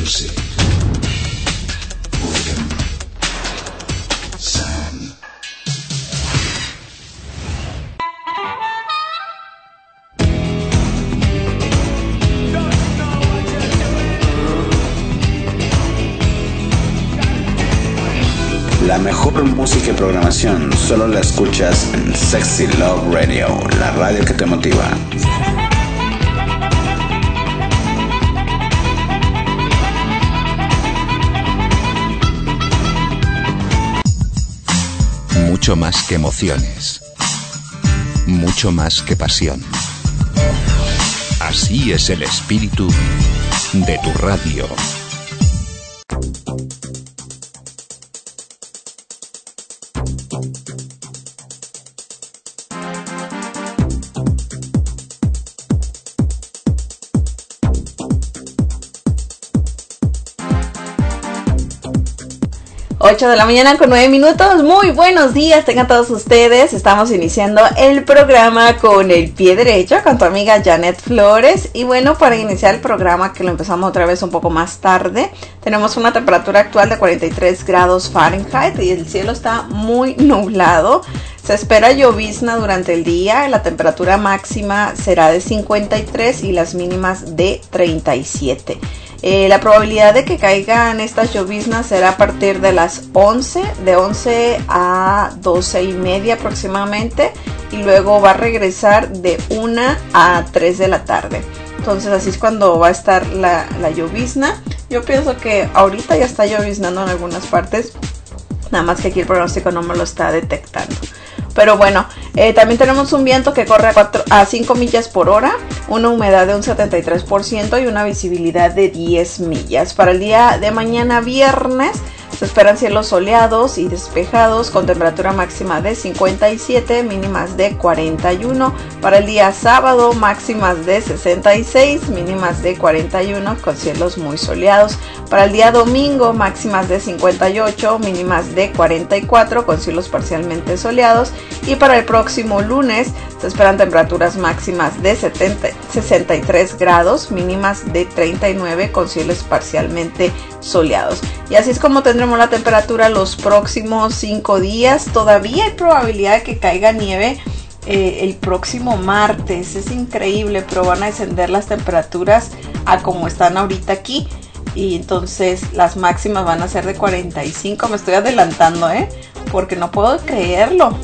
music, rhythm, sound. La mejor música y programación solo la escuchas en Sexy Love Radio, la radio que te motiva. Mucho más que emociones, mucho más que pasión. Así es el espíritu de tu radio. Ocho de la mañana con 9 minutos. Muy buenos días, tengan todos ustedes. Estamos iniciando el programa con el pie derecho con tu amiga Janet Flores. Y bueno, para iniciar el programa, que lo empezamos otra vez un poco más tarde, tenemos una temperatura actual de 43 grados Fahrenheit y el cielo está muy nublado. Se espera llovizna durante el día. La temperatura máxima será de 53 y las mínimas de 37. La probabilidad de que caigan estas lloviznas será a partir de las 11, de 11 a 12 y media aproximadamente, y luego va a regresar de 1 a 3 de la tarde. Entonces así es cuando va a estar la llovizna. Yo pienso que ahorita ya está lloviznando en algunas partes, nada más que aquí el pronóstico no me lo está detectando. Pero bueno, también tenemos un viento que corre a 5 millas por hora, una humedad de un 73% y una visibilidad de 10 millas. Para el día de mañana viernes se esperan cielos soleados y despejados con temperatura máxima de 57, mínimas de 41. Para el día sábado, máximas de 66, mínimas de 41 con cielos muy soleados. Para el día domingo, máximas de 58, mínimas de 44 con cielos parcialmente soleados. Y para el próximo lunes se esperan temperaturas máximas de 63 grados, mínimas de 39 con cielos parcialmente soleados. Y así es como tendremos la temperatura los próximos 5 días. Todavía hay probabilidad de que caiga nieve el próximo martes. Es increíble, pero van a descender las temperaturas a como están ahorita aquí. Y entonces las máximas van a ser de 45. Me estoy adelantando, porque no puedo creerlo.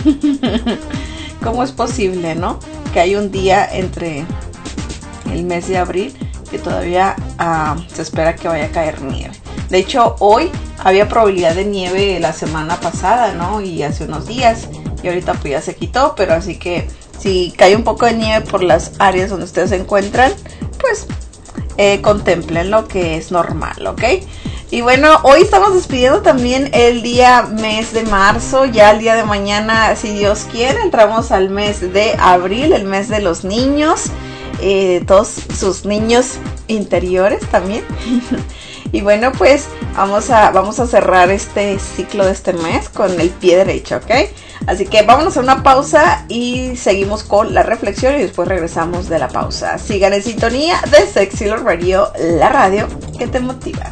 ¿Cómo es posible, no? Que hay un día entre el mes de abril que todavía se espera que vaya a caer nieve. De hecho, hoy había probabilidad de nieve la semana pasada, ¿no? Y hace unos días. Y ahorita pues ya se quitó, pero así que si cae un poco de nieve por las áreas donde ustedes se encuentran, pues contemplen lo que es normal, ¿ok? Y bueno, hoy estamos despidiendo también el mes de marzo. Ya el día de mañana, si Dios quiere, entramos al mes de abril, el mes de los niños, todos sus niños interiores también. Y bueno, pues vamos a cerrar este ciclo de este mes con el pie derecho, ¿ok? Así que vámonos a una pausa y seguimos con la reflexión y después regresamos de la pausa. Sigan en sintonía de Sexy Love Radio, la radio que te motiva.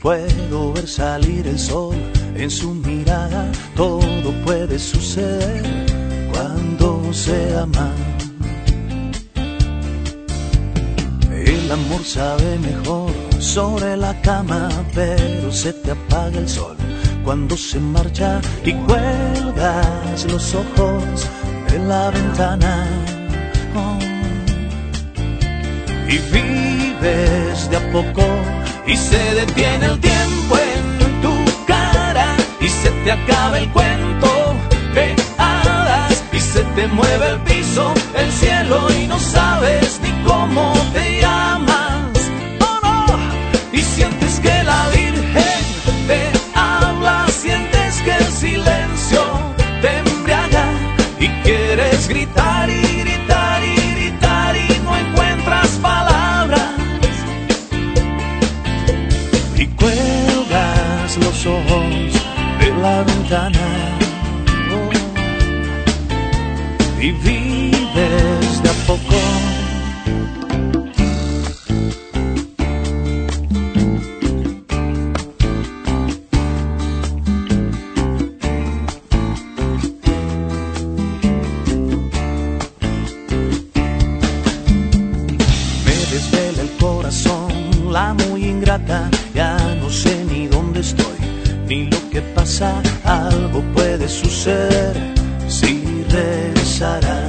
Puedo ver salir el sol en su mirada, todo puede suceder cuando se ama. El amor sabe mejor sobre la cama, pero se te apaga el sol cuando se marcha y cuelgas los ojos de la ventana. Oh. Y vives de a poco y se detiene el tiempo en tu cara y se te acaba el cuento de hadas y se te mueve el piso, el cielo y no sabes ni cómo te llamas. Oh no, y sientes que la Virgen te habla, sientes que el silencio te embriaga y quieres gritar y gritar y gritar y no encuentras palabras. Y cuelgas los ojos de la ventana, oh, y vives de a poco. Me desvela el corazón, la muy ingrata, ya no sé ni dónde estoy, ni lo que pasa, algo puede suceder si regresará.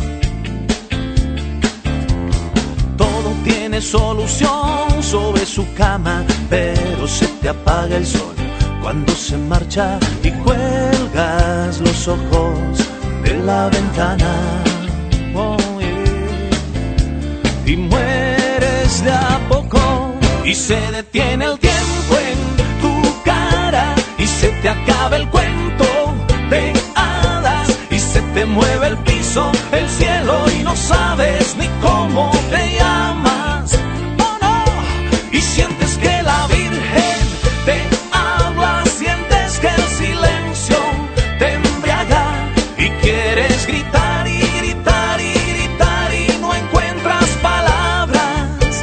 Todo tiene solución sobre su cama, pero se te apaga el sol cuando se marcha y cuelgas los ojos de la ventana. Oh, yeah. Y mueres de a poco y se detiene el tiempo en tu cara y se te acaba el cuento de hadas y se te mueve el piso, el cielo y no sabes ni cómo te llamas. Oh no, y sientes que la Virgen te habla, sientes que el silencio te embriaga y quieres gritar y gritar y gritar y no encuentras palabras.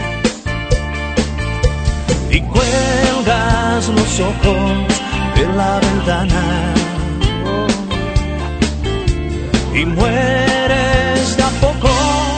Y cuelgas los ojos de la ventana, oh, y mueres de a poco.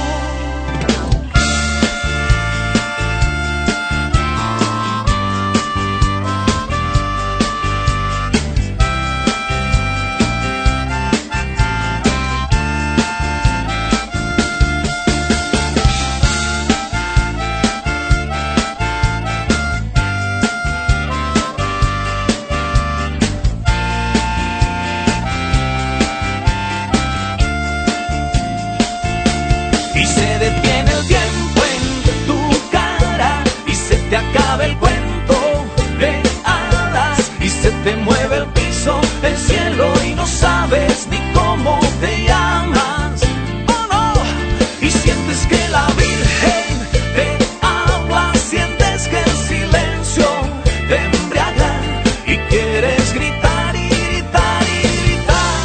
Y se detiene el tiempo en tu cara y se te acaba el cuento de hadas y se te mueve el piso, el cielo y no sabes ni cómo te llamas. Oh no, y sientes que la Virgen te habla, sientes que el silencio te embriaga y quieres gritar y gritar y gritar.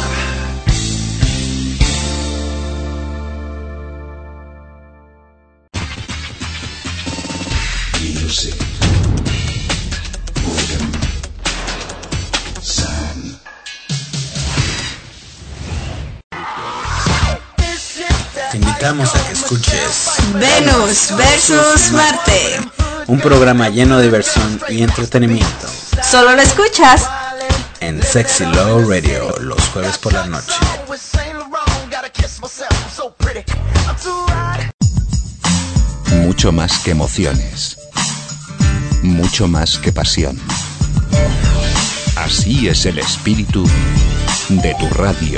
Music. Boredom. Sun. Te invitamos a que escuches Venus versus Marte. un programa lleno de diversión y entretenimiento Solo lo escuchas en Sexy Love Radio los jueves por la noche. Mucho más que emociones. Mucho más que pasión. Así es el espíritu de tu radio.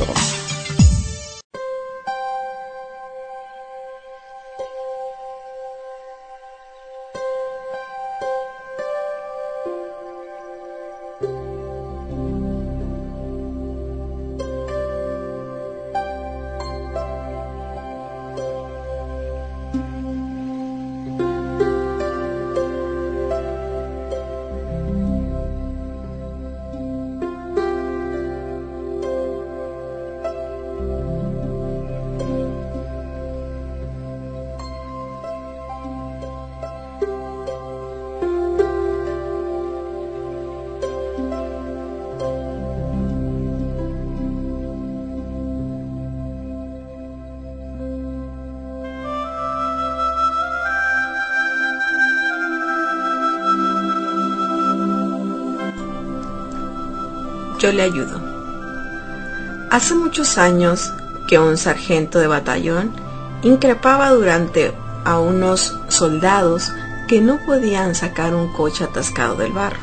yo le ayudo. Hace muchos años que un sargento de batallón increpaba durante a unos soldados que no podían sacar un coche atascado del barro.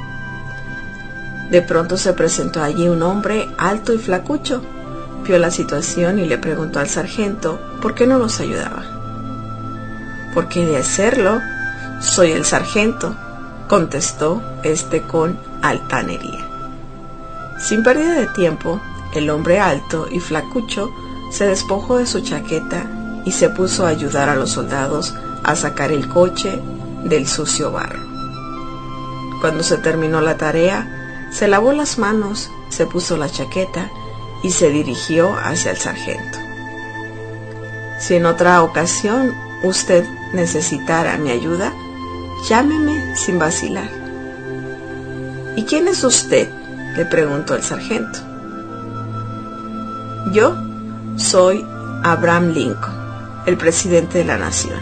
De pronto se presentó allí un hombre alto y flacucho, vio la situación y le preguntó al sargento por qué no los ayudaba. «Porque de hacerlo, soy el sargento», contestó este con altanería. Sin pérdida de tiempo, el hombre alto y flacucho se despojó de su chaqueta y se puso a ayudar a los soldados a sacar el coche del sucio barro. Cuando se terminó la tarea, se lavó las manos, se puso la chaqueta y se dirigió hacia el sargento. «Si en otra ocasión usted necesitara mi ayuda, llámeme sin vacilar». «¿Y quién es usted?», le preguntó el sargento. «Yo soy Abraham Lincoln, el presidente de la nación».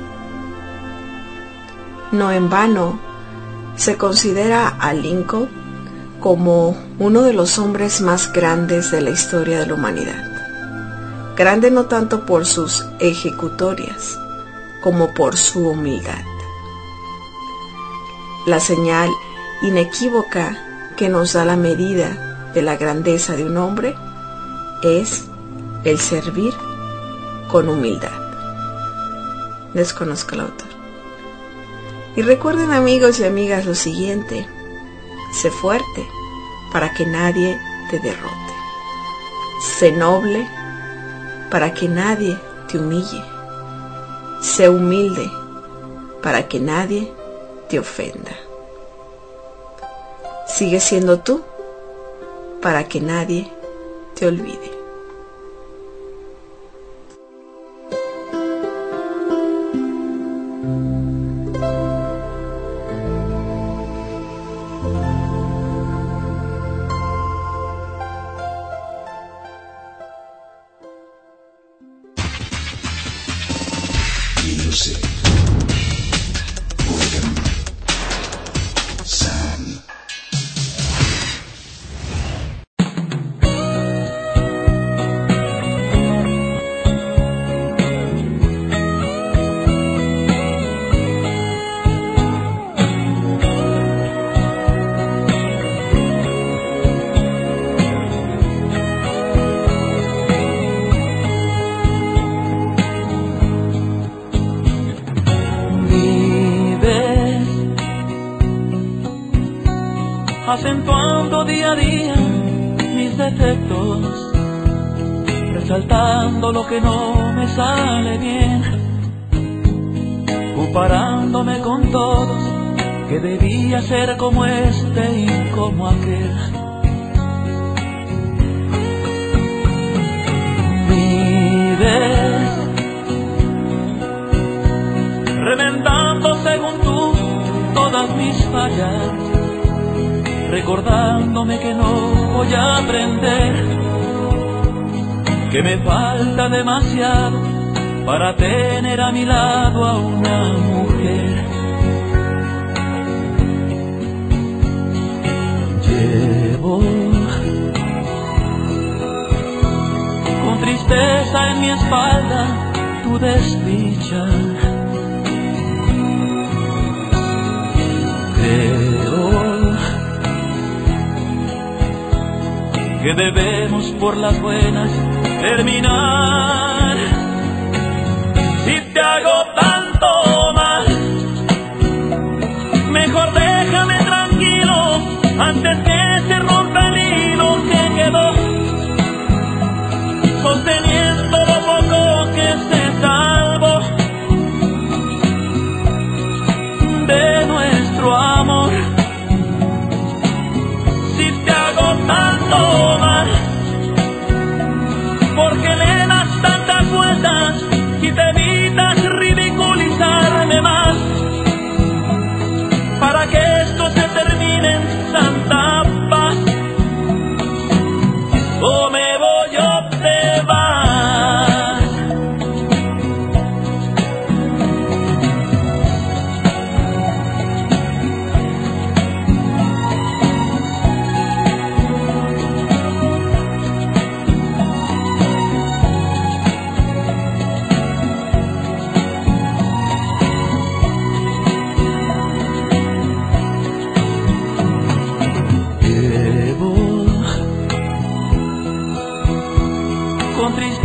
No en vano se considera a Lincoln como uno de los hombres más grandes de la historia de la humanidad. Grande no tanto por sus ejecutorias, como por su humildad. La señal inequívoca que nos da la medida de la grandeza de un hombre es el servir con humildad. Desconozco el autor. Y recuerden, amigos y amigas, lo siguiente: sé fuerte para que nadie te derrote. Sé noble para que nadie te humille. Sé humilde para que nadie te ofenda. Sigue siendo tú para que nadie te olvide. Acentuando día a día mis defectos, resaltando lo que no me sale bien, comparándome con todos, que debía ser como este y como aquel. Vives reventando según tú todas mis fallas, recordándome que no voy a aprender, que me falta demasiado para tener a mi lado a una mujer. Llevo con tristeza en mi espalda tu desdicha. Que debemos por las buenas terminar. Si te hago tanto mal, mejor déjame tranquilo antes que se rompa el hilo que quedó sosteniendo lo poco que se salvó de nuestro amor. Si te hago tanto mal, porque le das tantas vueltas y te evitas ridículo.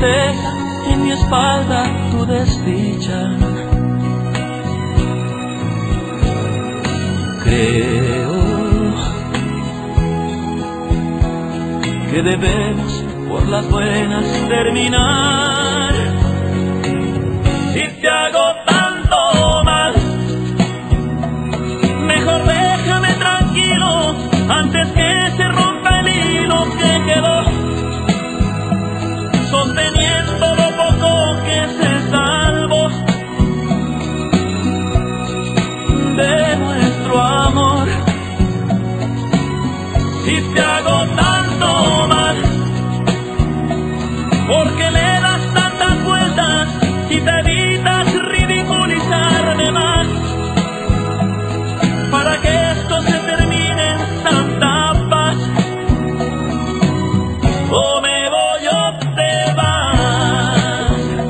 tristeza, en mi espalda tu desdicha. Creo que debemos por las buenas terminar. Si te hago tanto mal, mejor déjame tranquilo antes que se rompa el hilo que quedó sosteniendo lo poco que se salvó de nuestro amor. Si te hago tanto mal, porque le das tantas vueltas y te evitas ridiculizarme más, para que esto se termine en santa paz. O me voy o te vas.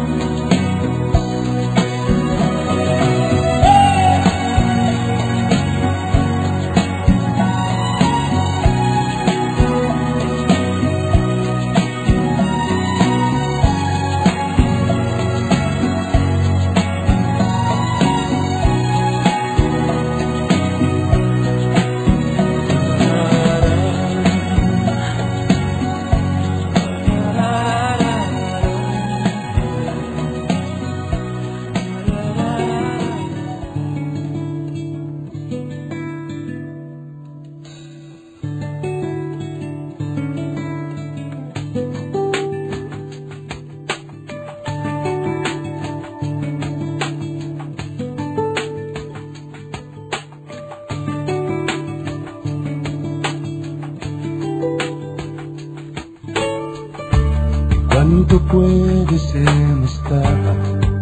¿Cuánto puedes estar?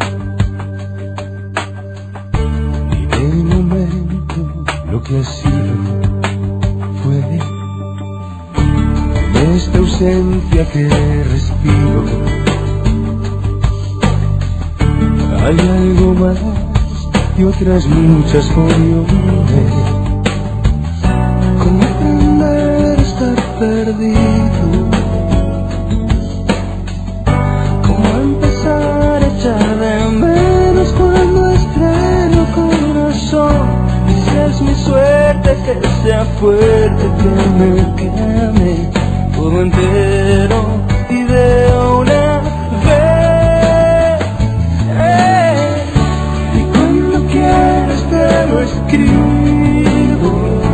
Y de momento lo que ha sido fue en esta ausencia que respiro. Hay algo más y otras muchas opciones. ¿Cómo aprender a estar perdido? Echar de menos cuando estreno corazón. Y si es mi suerte que sea fuerte, que me queme todo entero y de una vez. Y cuando quieras te lo escribo,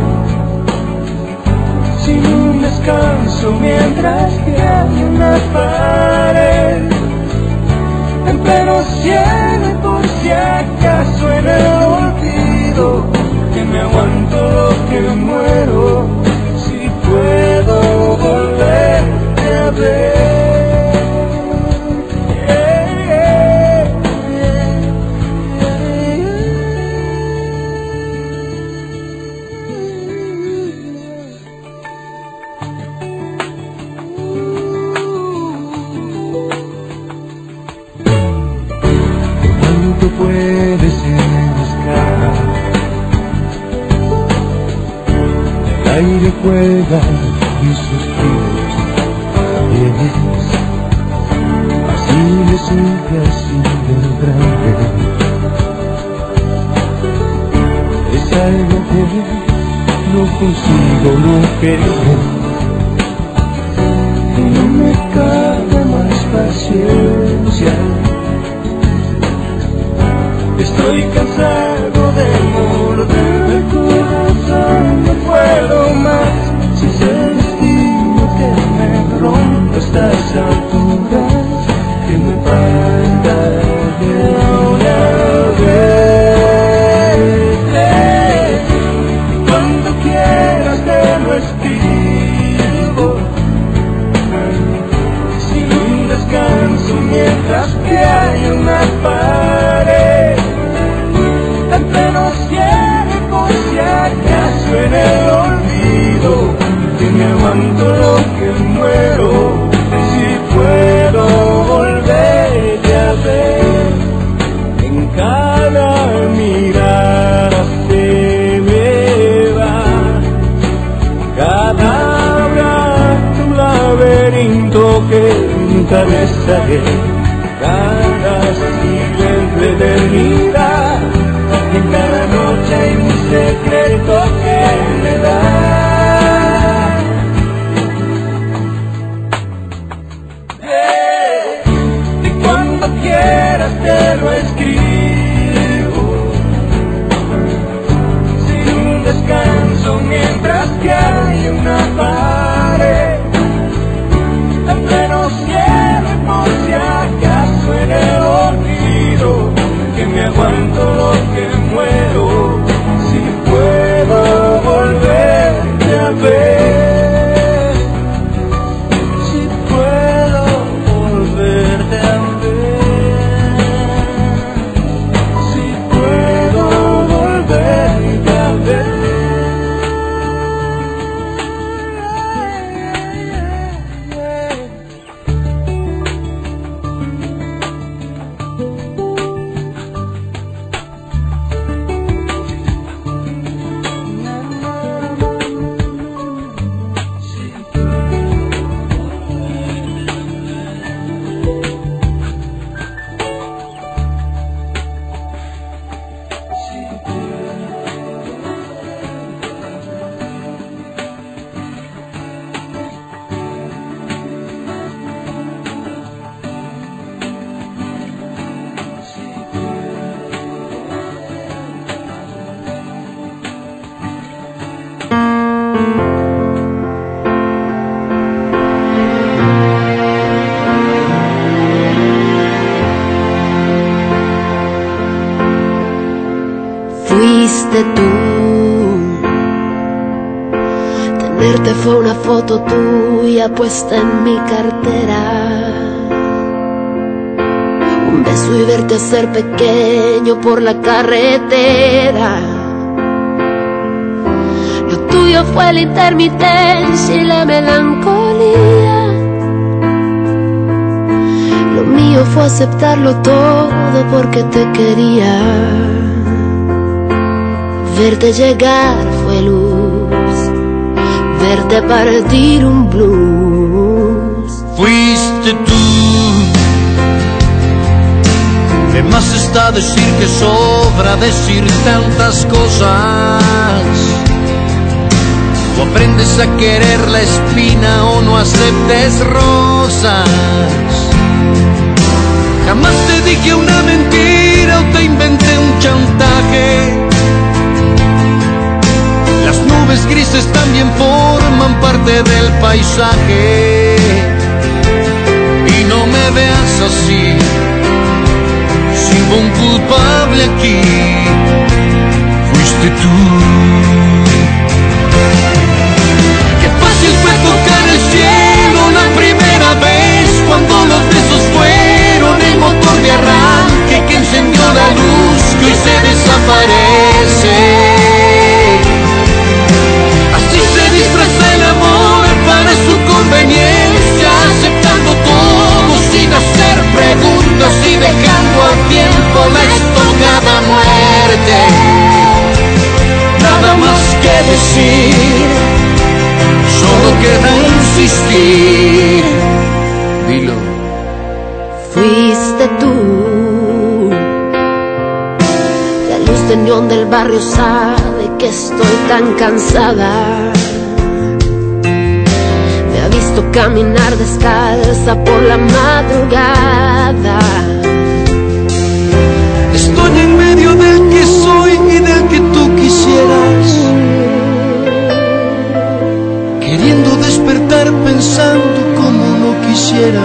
sin un descanso mientras que hay una pared. Pero ciego por si acaso en el olvido, que me aguanto lo que muero, si puedo volverte a ver. Puedes buscar, el aire juega y suspiros también es así de simple, así de grande. Es algo que no consigo, no quiero, y no me cabe más paciencia. Estoy cansado de morder el corazón, no puedo más. Si es el destino que me rompe a estas alturas, que me parta de una vez. Cuando quieras te lo escribo, sin un descanso mientras que hay una pared. Pero ciego por si acaso en el olvido, que me aguanto lo que muero, si puedo volverte a ver. En cada mirada se me va, cada abrazo un laberinto que nunca besaré. Cada siglo de eternidad, en cada noche hay un secreto que me da. Y cuando quieras te lo escribo, sin un descanso mientras que hay una pared en pleno cielo, por si acaso en el olvido, que me aguanto lo que muero, si puedo volverte a ver, si puedo volverte a ver, si puedo volverte a ver. Fuiste tú, tenerte fue una foto tuya puesta en mi cartera, un beso y verte ser pequeño por la carretera. Lo tuyo fue la intermitencia y la melancolía, lo mío fue aceptarlo todo porque te quería. Verte llegar fue luz, verte partir un blues. Fuiste tú. De más está decir que sobra decir tantas cosas. O aprendes a querer la espina o no aceptes rosas. Jamás te dije una mentira o te inventé un chantaje. Las nubes grises también forman parte del paisaje. Y no me veas así, si hubo un culpable aquí, fuiste tú. Qué fácil fue tocar el cielo la primera vez, cuando los besos fueron el motor de arranque que encendió la luz que hoy se desaparece. Disfraza el amor para su conveniencia, aceptando todo sin hacer preguntas y dejando al tiempo la estocada muerte. Nada más que decir, solo queda insistir. Dilo. Fuiste tú. La luz de neón del barrio sabe que estoy tan cansada. Caminar descalza por la madrugada. Estoy en medio del que soy y del que tú quisieras, queriendo despertar pensando como no quisiera.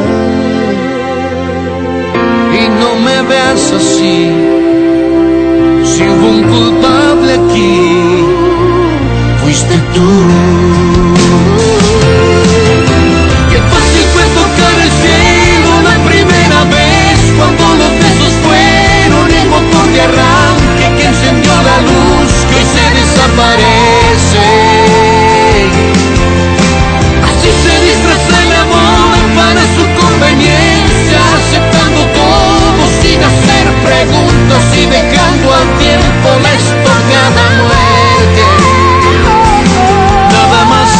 Y no me veas así, si hubo un culpable aquí, fuiste tú. Cuando los besos fueron el motor de arranque que encendió la luz que hoy se desaparece. Así se disfraza el amor para su conveniencia, aceptando todo sin hacer preguntas y dejando al tiempo la estocada muerte. Nada más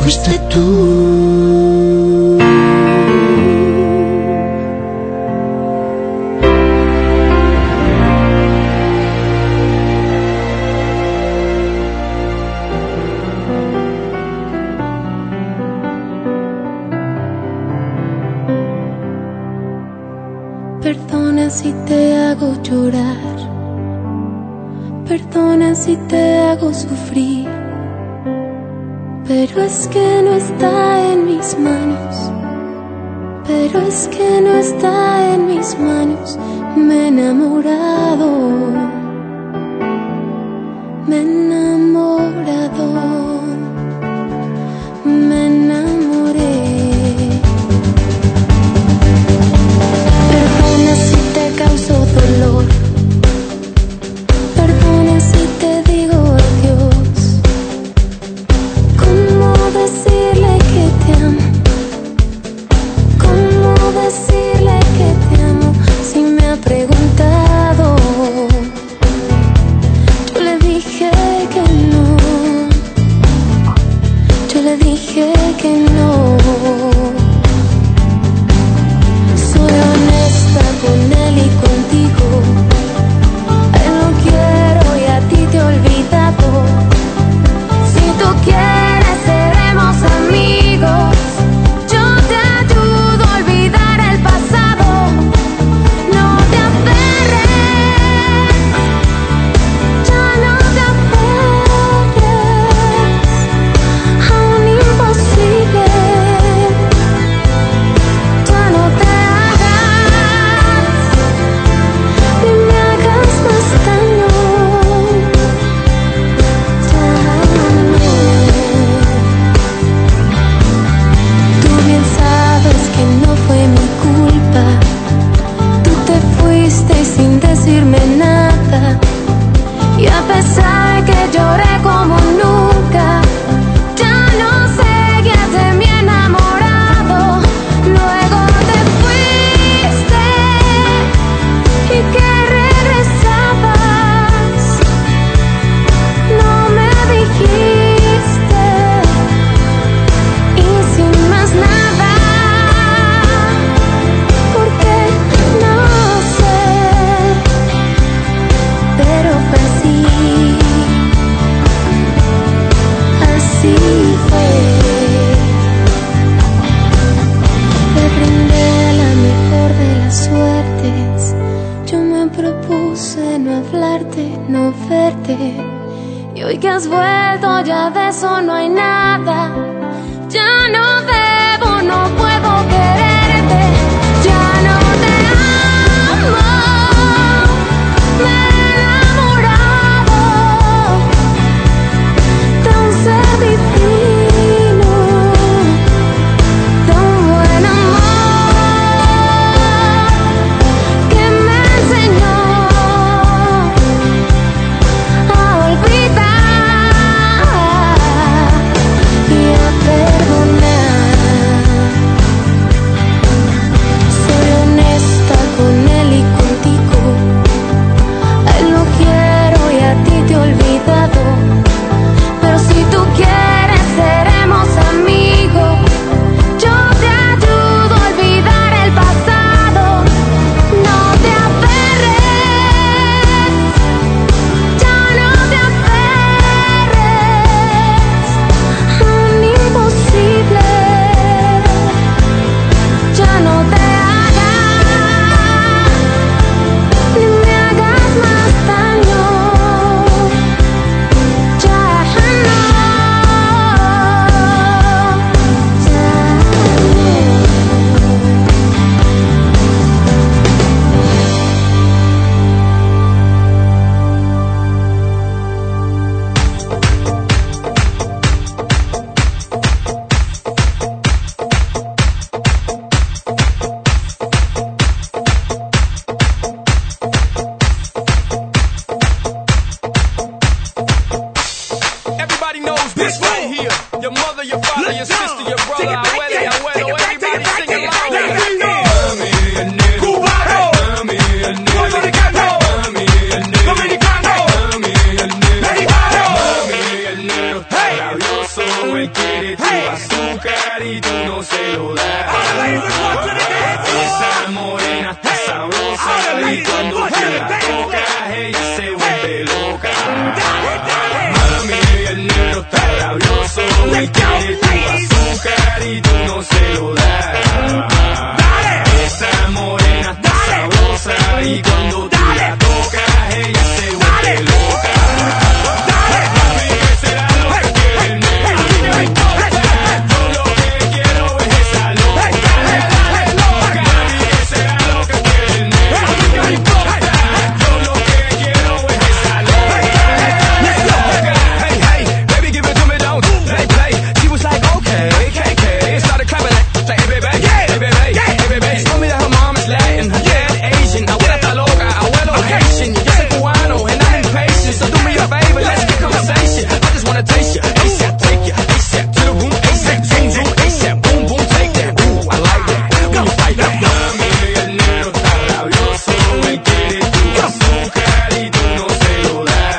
fuiste tú. Perdona si te hago llorar, perdona si te hago sufrir, pero es que no está en mis manos, pero es que no está en mis manos. Me he enamorado, me he enamorado, me enamoré. Perdona si te causo dolor, perdona si te digo adiós. ¿Cómo decirle que te amo? ¿Cómo decirle que te amo? Si me ha preguntado, yo le dije que no, yo le dije que no. Soy honesta con él y contigo. Él no quiero y a ti te he olvidado. Si tú quieres seremos amigos. Yo te ayudo a olvidar el pasado. No te aferres, ya no te aferres a un imposible. Ya no te hagas, ni me hagas más daño. Ya no. Tú bien sabes que no fue mi culpa. Tú te fuiste sin decirme nada. Y a pesar que lloré como nunca, ya no seguías de mi enamorado. Luego te fuiste y que regresabas. No me dijiste y sin más nada, porque no sé, pero fue así, así fue. Te brindé la mejor de las suertes. Yo me propuse no hablarte, no verte. Y hoy que has vuelto ya de eso no hay nada. Ya no debo, no puedo quererte. Ya no te amo. Me he enamorado de un ser divino, de un buen amor que me enseñó a olvidar y a perdonar. Soy honesta con él y contigo. Él no quiero y a ti te he olvidado. Pero si tú quieres seremos amigos. Yo te ayudo a olvidar el pasado. No te aferres, ya no te aferres a un imposible. Ya no te hagas, ni me hagas más daño. Ya no, ya Everybody knows this right here. Your mother, your father, your sister, your brother, abuela, abuelo, everybody sing along. Cubano, puertorricano, dominicano, mexicano, hey. rabioso, él quiere tu azúcar y tú no se lo das. Esa morena está sabrosa y cuando te la tocas ella se vuelve loca. Mami, el negro está rabioso, él quiere tu azúcar y tú no se lo das. Esa morena está sabrosa y cuando tú la tocas ella se vuelve loca. Mami, ¿qué será lo que quiere el negro? Yo lo que quiero es esa loca. Mami, ¿qué será lo que quiere el negro? Yo lo que quiero es esa loca. Hey, hey, baby, give it to me, don't play, play. She was like, okay, KK, and started clapping like, hey, baby, hey, baby, hey, baby. She told me that her mom is Latin, her dad Asian. Abuela está loca, abuelo Haitian. Yo soy cubano and I'm impatient, so do me a favor, let's get conversation. I just wanna taste you, ASAP, take you, ASAP to the room, ASAP, zoom, zoom, ASAP, boom, boom, take that. Ooh, I like that. When you fight that. Mami, el negro está rabioso, él quiere tu azúcar y tú no se lo das.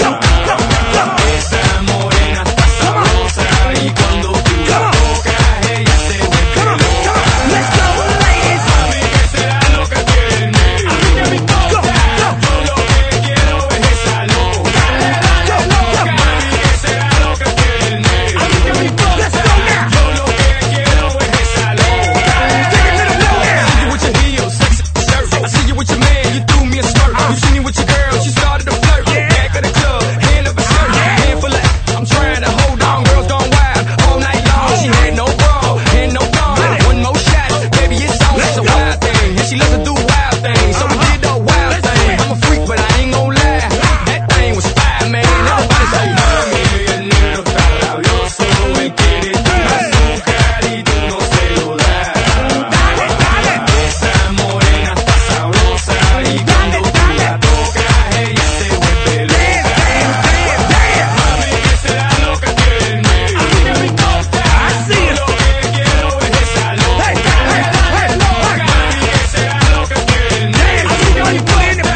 Esa morena está sabrosa y cuando tú la tocas ella se vuelve loca. Let's go, ladies. Mami, ¿qué será lo que quiere el negro? Yo lo que quiero es esa loca. Mami, ¿qué será lo que quiere el negro? Yo lo que quiero es esa loca. I see you with your heels, sexy shirt. I see you with your man, you threw me a skirt. You see me with your girl, she started to flirt. Back of the club, hand up a shirt, hand full of. I'm trying to hold on, girls gone wild all night long. She had no bra and no thong. One more shot, baby, it's on. It's a wild thing, and she loves to do wild things. So we did the wild thing. I'm a freak, but I ain't gon' lie. That thing was fire, man. Everybody say, mami, el negro está rabioso, él quiere tu azúcar y tú no se lo das. Esa morena está sabrosa y cuando tú la tocas ella se vuelve loca. Mami, ¿qué será lo que quiere el negro? Yo lo que quiero es esa loca. Mami, ¿qué será lo que quiere el negro? Yo lo que quiero es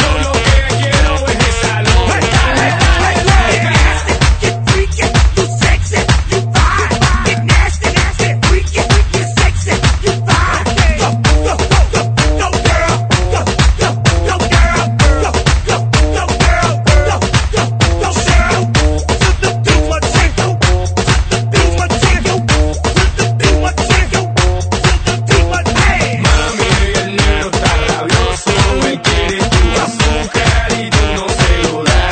esa loca. Get freaky, you sexy, you fine. Get nasty, nasty, freaky, freaky, sexy, you fine. Go, go, go, go, go, girl. Go, go, go, girl. Go, go, go, girl. Go, go, go, girl. To the beat, what take you? To the beat, what take you? To the beat, what take you? To the beat, what hey. Mami, el negro está rabioso, él quiere tu azúcar y tú no se lo das.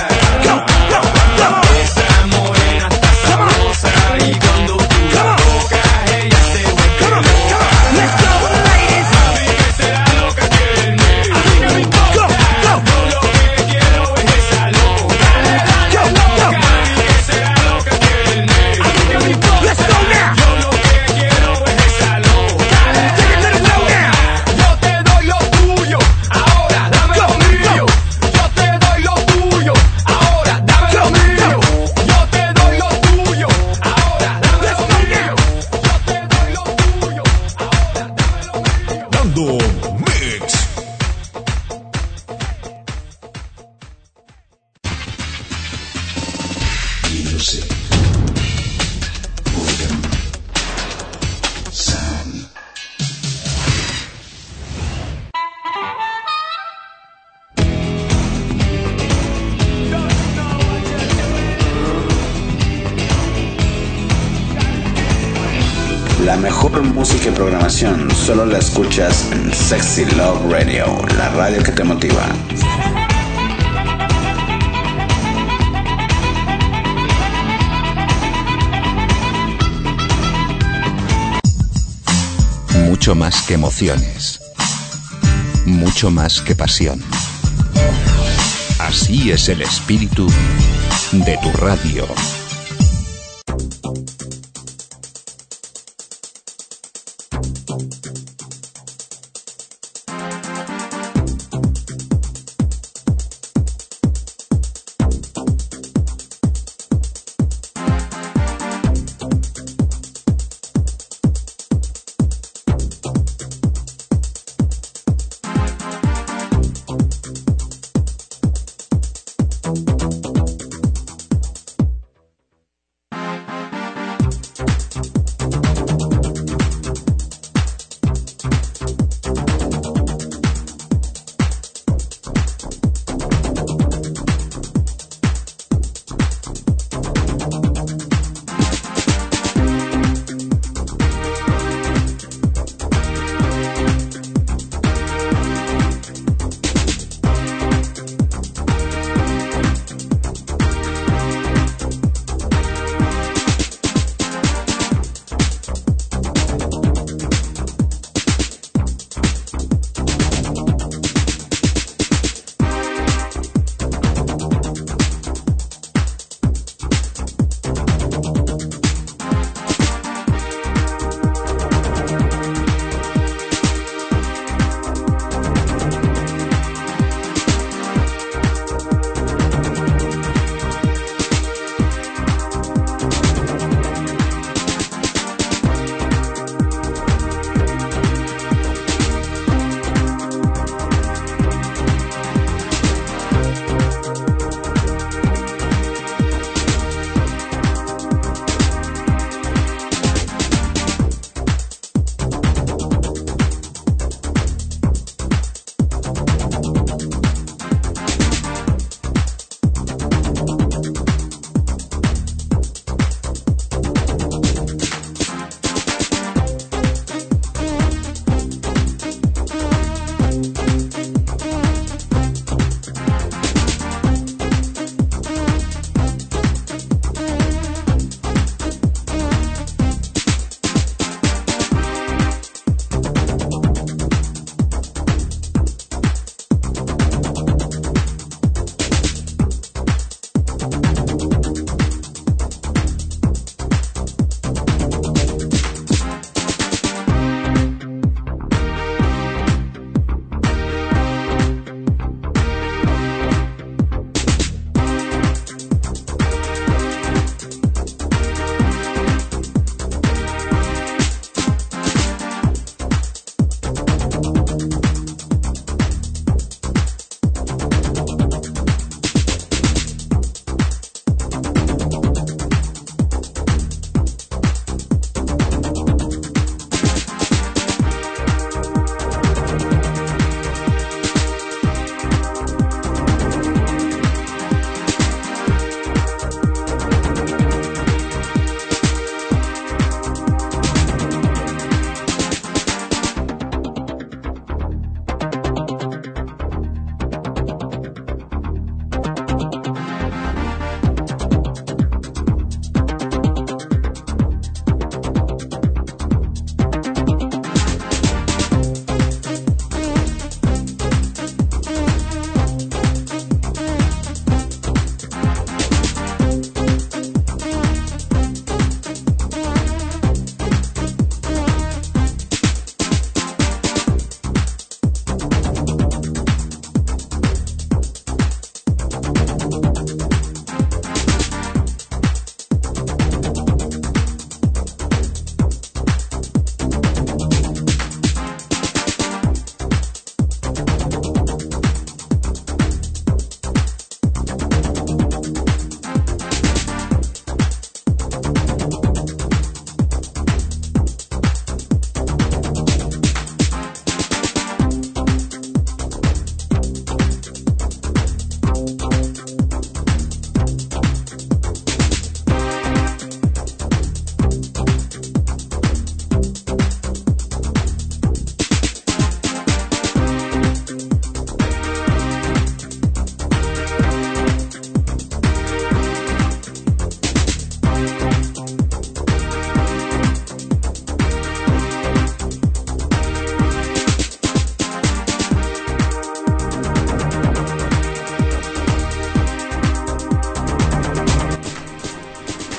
Esa morena está sabrosa y cuando tú la tocas ella se vuelve loca. Let's go, ladies. Mami, ¿qué será lo que quiere el negro? Yo lo que quiero es esa loca. Mami, ¿qué será lo que quiere el negro? Let's go now. Yo lo que quiero es esa loca. Take it to the floor now. Yo te doy lo tuyo, ahora dame lo mío. Yo te doy lo tuyo, ahora dame lo mío. Yo te doy lo tuyo, ahora dame lo mío. Yo te doy lo tuyo, ahora dame lo mío. Dando Mix. Music. Rhythm. Sound. La mejor música y programación solo la escuchas en Sexy Love Radio, la radio que te motiva. Mucho más que emociones. Mucho más que pasión. Así es el espíritu de tu radio.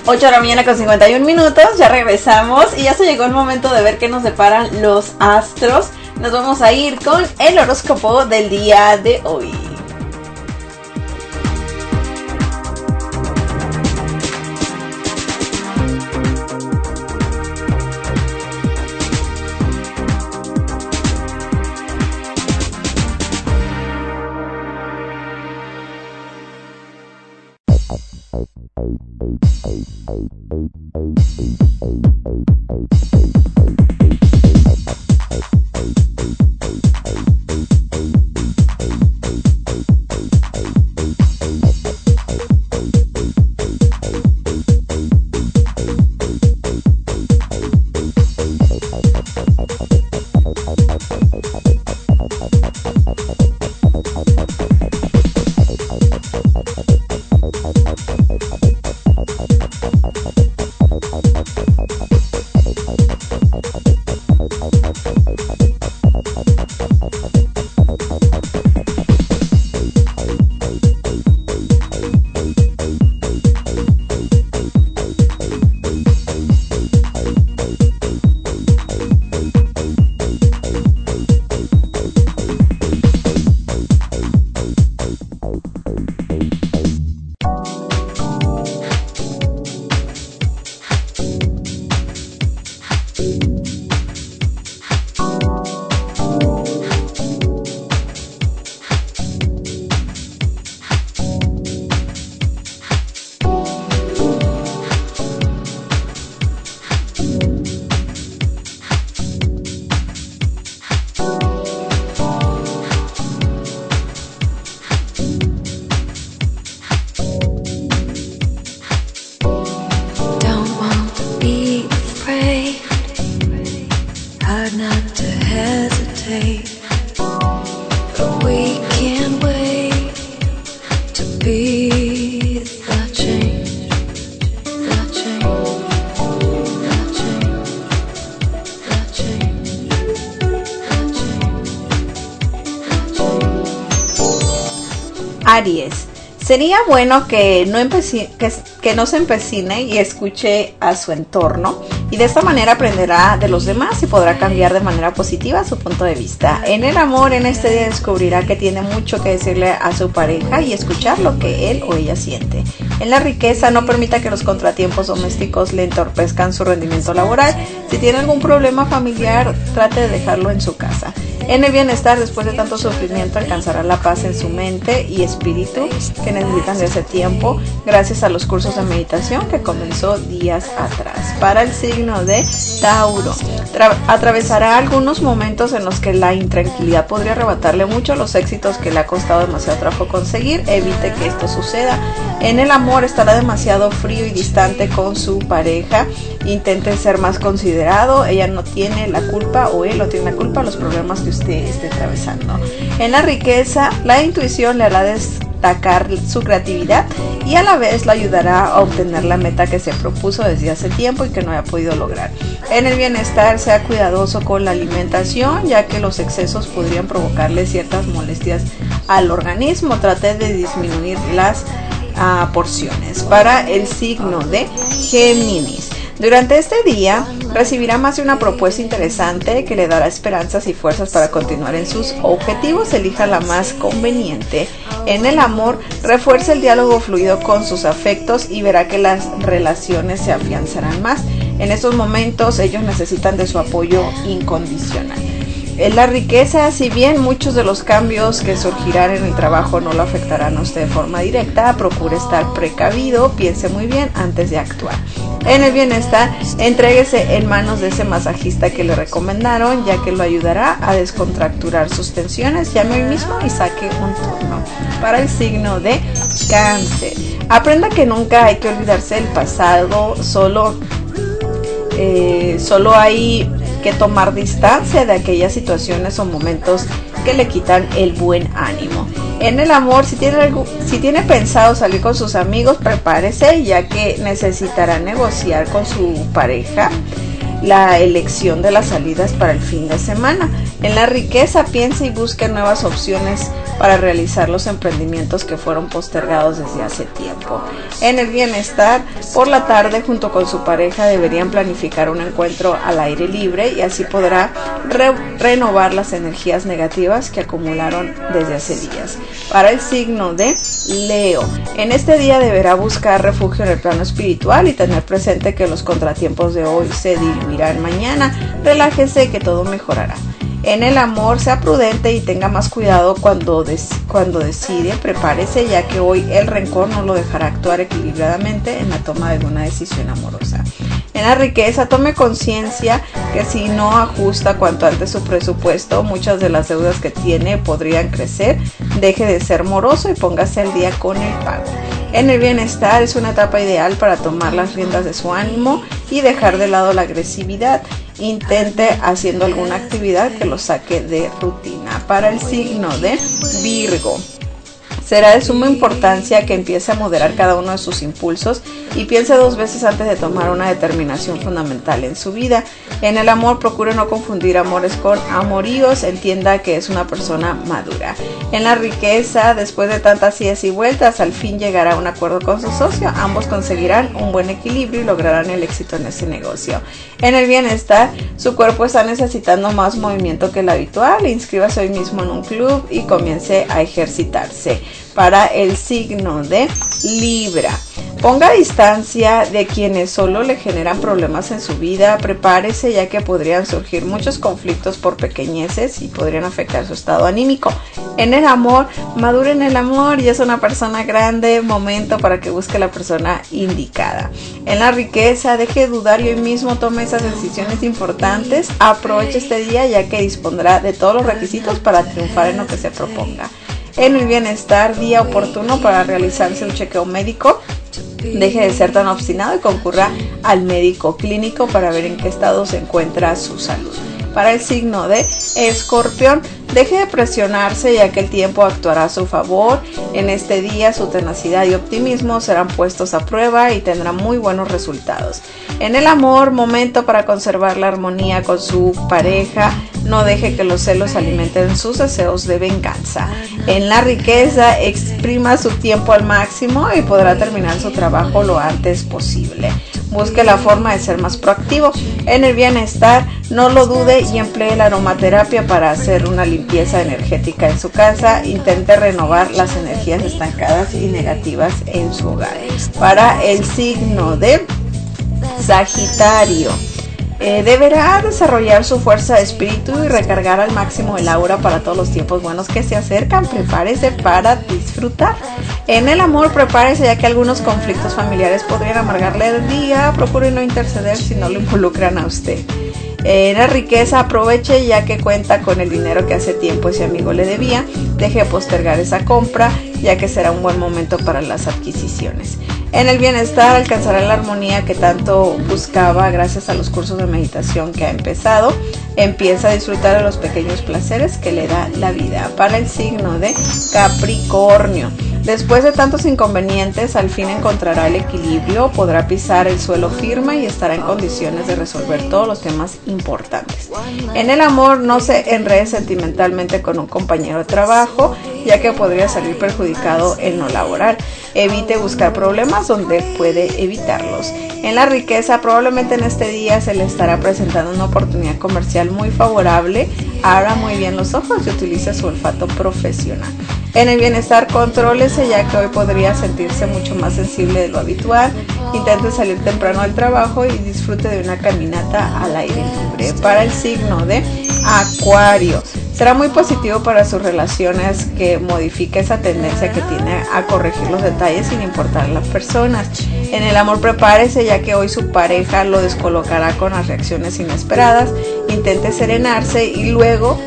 8 de la mañana con 51 minutos, ya regresamos y ya se llegó el momento de ver qué nos deparan los astros. Nos vamos a ir con el horóscopo del día de hoy. Aries, sería bueno que no se empecine y escuche a su entorno, y de esta manera aprenderá de los demás y podrá cambiar de manera positiva su punto de vista. En el amor, en este día descubrirá que tiene mucho que decirle a su pareja y escuchar lo que él o ella siente. En la riqueza, no permita que los contratiempos domésticos le entorpezcan su rendimiento laboral. Si tiene algún problema familiar, trate de dejarlo en su casa. En el bienestar, después de tanto sufrimiento, alcanzará la paz en su mente y espíritu que necesitan de ese tiempo, gracias a los cursos de meditación que comenzó días atrás. Para el signo de Tauro, atravesará algunos momentos en los que la intranquilidad podría arrebatarle mucho los éxitos que le ha costado demasiado trabajo conseguir. Evite que esto suceda. En el amor, estará demasiado frío y distante con su pareja. Intente ser más considerado. Ella no tiene la culpa, o él no tiene la culpa, de los problemas que usted esté atravesando. En la riqueza, la intuición le hará destacar su creatividad y a la vez le ayudará a obtener la meta que se propuso desde hace tiempo y que no había podido lograr. En el bienestar, sea cuidadoso con la alimentación, ya que los excesos podrían provocarle ciertas molestias al organismo. Trate de disminuir las porciones. Para el signo de Géminis, durante este día recibirá más de una propuesta interesante que le dará esperanzas y fuerzas para continuar en sus objetivos. Elija la más conveniente. En el amor, refuerce el diálogo fluido con sus afectos y verá que las relaciones se afianzarán más. En estos momentos ellos necesitan de su apoyo incondicional. En la riqueza, si bien muchos de los cambios que surgirán en el trabajo no lo afectarán a usted de forma directa, procure estar precavido, piense muy bien antes de actuar. En el bienestar, entréguese en manos de ese masajista que le recomendaron, ya que lo ayudará a descontracturar sus tensiones. Llame hoy mismo y saque un turno. Para el signo de Cáncer, aprenda que nunca hay que olvidarse del pasado, solo hay que tomar distancia de aquellas situaciones o momentos que le quitan el buen ánimo. En el amor, si tiene pensado salir con sus amigos, prepárese, ya que necesitará negociar con su pareja la elección de las salidas para el fin de semana. En la riqueza, piensa y busca nuevas opciones para realizar los emprendimientos que fueron postergados desde hace tiempo. En el bienestar, por la tarde junto con su pareja deberían planificar un encuentro al aire libre y así podrá renovar las energías negativas que acumularon desde hace días. Para el signo de Leo, en este día deberá buscar refugio en el plano espiritual y tener presente que los contratiempos de hoy se diluirán mañana. Relájese que todo mejorará. En el amor, sea prudente y tenga más cuidado cuando decide. Prepárese, ya que hoy el rencor no lo dejará actuar equilibradamente en la toma de una decisión amorosa. En la riqueza, tome conciencia que si no ajusta cuanto antes su presupuesto, muchas de las deudas que tiene podrían crecer. Deje de ser moroso y póngase al día con el pago. En el bienestar, es una etapa ideal para tomar las riendas de su ánimo y dejar de lado la agresividad. Intente haciendo alguna actividad que lo saque de rutina. Para el signo de Virgo, será de suma importancia que empiece a moderar cada uno de sus impulsos y piense 2 veces antes de tomar una determinación fundamental en su vida. En el amor, procure no confundir amores con amoríos, entienda que es una persona madura. En la riqueza, después de tantas idas y vueltas, al fin llegará a un acuerdo con su socio. Ambos conseguirán un buen equilibrio y lograrán el éxito en ese negocio. En el bienestar, su cuerpo está necesitando más movimiento que el habitual. Inscríbase hoy mismo en un club y comience a ejercitarse. Para el signo de Libra, ponga distancia de quienes solo le generan problemas en su vida. Prepárese, ya que podrían surgir muchos conflictos por pequeñeces y podrían afectar su estado anímico. En el amor, madure en el amor y es una persona grande. Momento para que busque la persona indicada. En la riqueza, deje de dudar y hoy mismo tome esas decisiones importantes. Aproveche este día, ya que dispondrá de todos los requisitos para triunfar en lo que se proponga. En el bienestar, día oportuno para realizarse un chequeo médico. Deje de ser tan obstinado y concurra al médico clínico para ver en qué estado se encuentra su salud. Para el signo de Escorpión, deje de presionarse, ya que el tiempo actuará a su favor. En este día, su tenacidad y optimismo serán puestos a prueba y tendrá muy buenos resultados. En el amor, momento para conservar la armonía con su pareja. No deje que los celos alimenten sus deseos de venganza. En la riqueza, exprima su tiempo al máximo y podrá terminar su trabajo lo antes posible. Busque la forma de ser más proactivo. En el bienestar, no lo dude y emplee la aromaterapia para hacer una limpieza energética en su casa. Intente renovar las energías estancadas y negativas en su hogar. Para el signo de Sagitario, deberá desarrollar su fuerza de espíritu y recargar al máximo el aura para todos los tiempos buenos que se acercan. Prepárese para disfrutar. En el amor, prepárese, ya que algunos conflictos familiares podrían amargarle el día. Procure no interceder si no lo involucran a usted. En la riqueza, aproveche, ya que cuenta con el dinero que hace tiempo ese amigo le debía. Deje de postergar esa compra, ya que será un buen momento para las adquisiciones. En el bienestar, alcanzará la armonía que tanto buscaba gracias a los cursos de meditación que ha empezado. Empieza a disfrutar de los pequeños placeres que le da la vida. Para el signo de Capricornio, después de tantos inconvenientes, al fin encontrará el equilibrio, podrá pisar el suelo firme y estará en condiciones de resolver todos los temas importantes. En el amor, no se enrede sentimentalmente con un compañero de trabajo, ya que podría salir perjudicado en lo laboral. Evite buscar problemas donde puede evitarlos. En la riqueza, probablemente en este día se le estará presentando una oportunidad comercial muy favorable. Abra muy bien los ojos y utilice su olfato profesional. En el bienestar, contrólese, ya que hoy podría sentirse mucho más sensible de lo habitual. Intente salir temprano al trabajo y disfrute de una caminata al aire libre. Para el signo de Acuario, será muy positivo para sus relaciones que modifique esa tendencia que tiene a corregir los detalles sin importar las personas. En el amor, prepárese, ya que hoy su pareja lo descolocará con las reacciones inesperadas. Intente serenarse y luego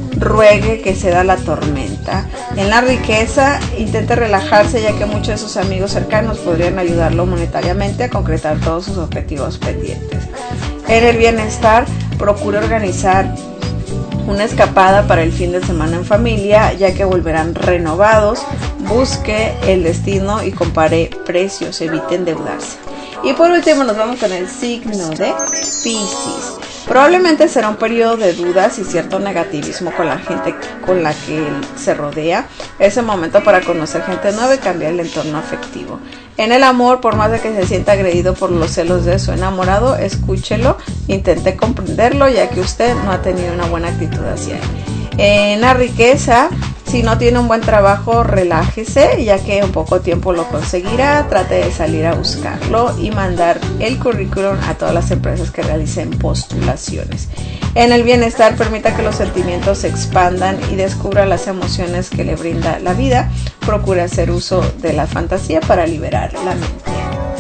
ruegue que ceda la tormenta. En la riqueza, intente relajarse, ya que muchos de sus amigos cercanos podrían ayudarlo monetariamente a concretar todos sus objetivos pendientes. En el bienestar, procure organizar una escapada para el fin de semana en familia, ya que volverán renovados. Busque el destino y compare precios, evite endeudarse. Y por último, nos vamos con el signo de Piscis. Probablemente será un periodo de dudas y cierto negativismo con la gente con la que él se rodea. Es el momento para conocer gente nueva y cambiar el entorno afectivo. En el amor, por más de que se sienta agredido por los celos de su enamorado, escúchelo, intente comprenderlo, ya que usted no ha tenido una buena actitud hacia él. En la riqueza, si no tiene un buen trabajo, relájese, ya que en poco tiempo lo conseguirá. Trate de salir a buscarlo y mandar el currículum a todas las empresas que realicen postulaciones. En el bienestar, permita que los sentimientos se expandan y descubra las emociones que le brinda la vida. Procure hacer uso de la fantasía para liberar la mente.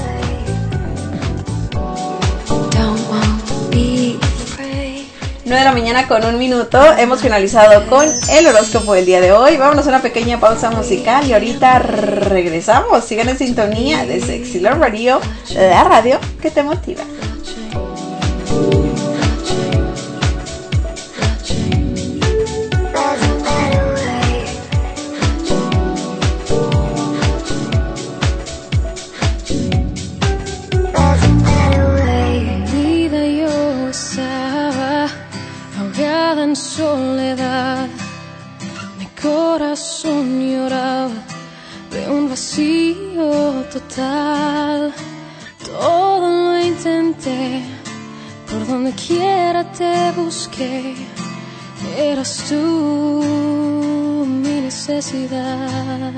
9 de la mañana con 1 minuto. Hemos finalizado con el horóscopo del día de hoy. Vámonos a una pequeña pausa musical y ahorita regresamos. Sigan en sintonía de Sexy Love Radio, la radio que te motiva. En soledad, mi corazón lloraba de un vacío total. Todo lo intenté, por donde quiera te busqué. Eras tú mi necesidad.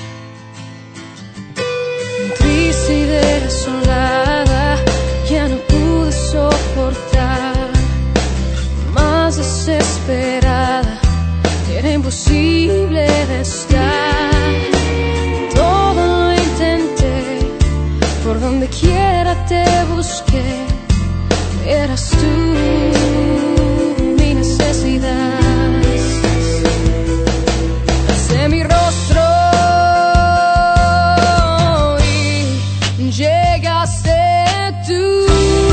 Triste y desolada, ya no pude soportar. Más desesperada, era imposible de estar. Todo lo intenté, por donde quiera te busqué. Eras tú mi necesidad. Alcé mi rostro y llegaste tú.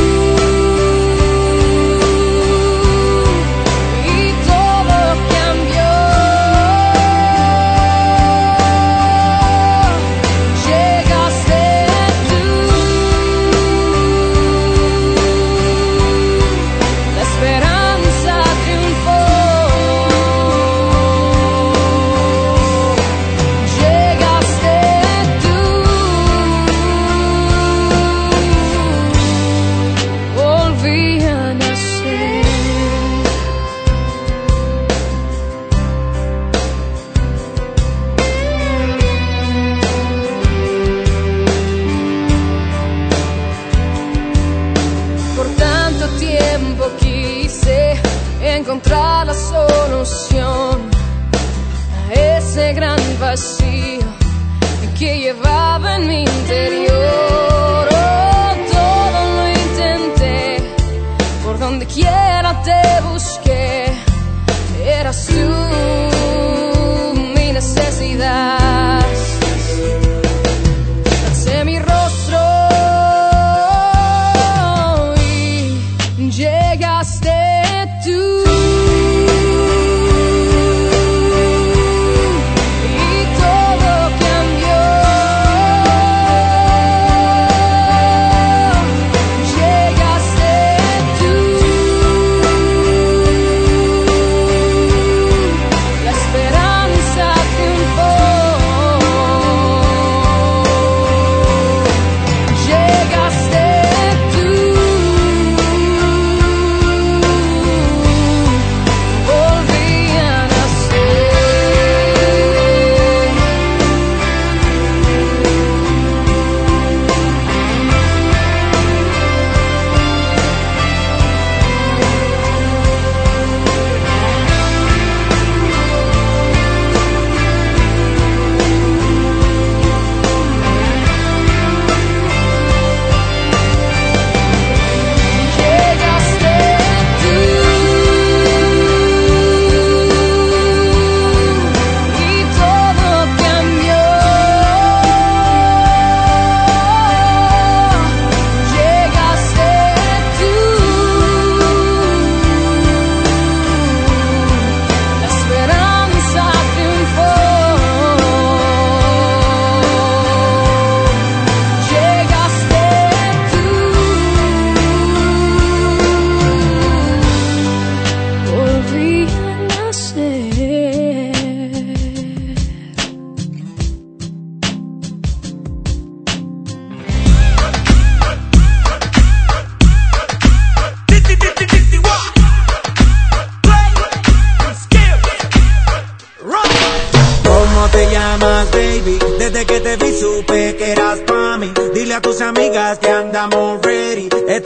Encontrar la solución a ese gran vacío que llevaba en mi interior. Oh, todo lo intenté, por donde quiera te busqué. Eras tú mi necesidad. Alcé mi rostro y llegaste tú.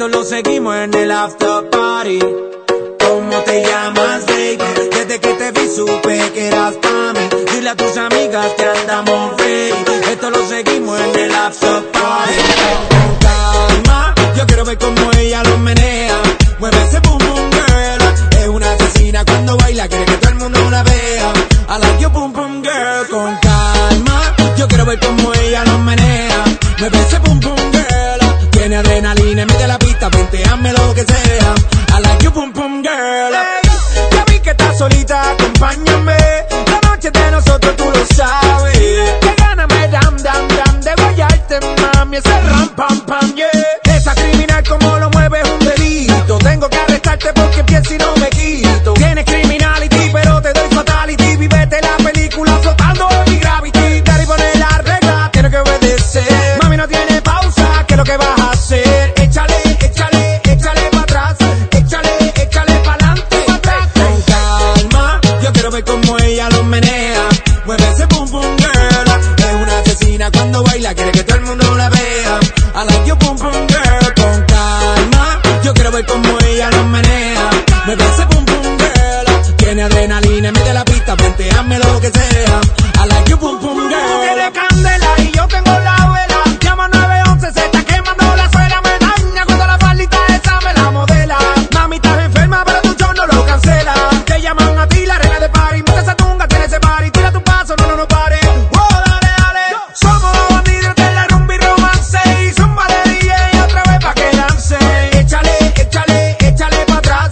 Esto lo seguimos en el after party. ¿Cómo te llamas, baby? Desde que te vi supe que eras para mí. Dile a tus amigas que andamos ready. Esto lo seguimos en el after party. Con calma, yo quiero ver cómo ella lo menea. Mueve ese boom boom girl. Es una asesina cuando baila, quiere que todo el mundo la vea. I like your boom boom girl. Con calma, yo quiero ver cómo ella lo menea. Mueve ese boom boom girl. Tiene adrenalina, mete la pista, venteame lo que sea. I like you boom boom girl. Hey, ya vi que estás solita, acompáñame. La noche de nosotros tú lo sabes. Que gana me dam de guayarte, mami. Ese ram pam pam, yeah. Esa criminal como lo mueve es un delito. Tengo que arrestarte porque pienso y no me quito. Tienes criminality pero te doy fatality. Vivete la película flotando en mi gravity. Daddy pone la regla, tiene que obedecer. Mami no tiene pausa, ¿qué es lo que vas a hacer? Échale, échale, échale para atrás. Échale pa'lante. Con calma, yo quiero ver cómo ella lo menea. Mueve ese boom boom girl. Es una asesina cuando baila, quiere que todo el mundo la vea. I like your boom boom girl. Con calma, yo quiero ver cómo ella lo menea. Mueve ese boom boom girl. Tiene adrenalina, mete la pista, venteame lo que sea. I like your boom boom girl. Tiene candela y yo tengo la vela. Llama 911, se está quemando la suela. Me daña cuando la faldita esa me la modela. Mami, estás enferma, pero tu show no lo cancela. Te llaman a ti, la reina de party. Mete esa tunga, tiene ese party. Tira tu paso, no pare. Oh, dale, dale. Somos los bandidos de la rumba y romance. Y zumba de DJ otra vez pa' que lance. Échale, échale, échale pa' atrás.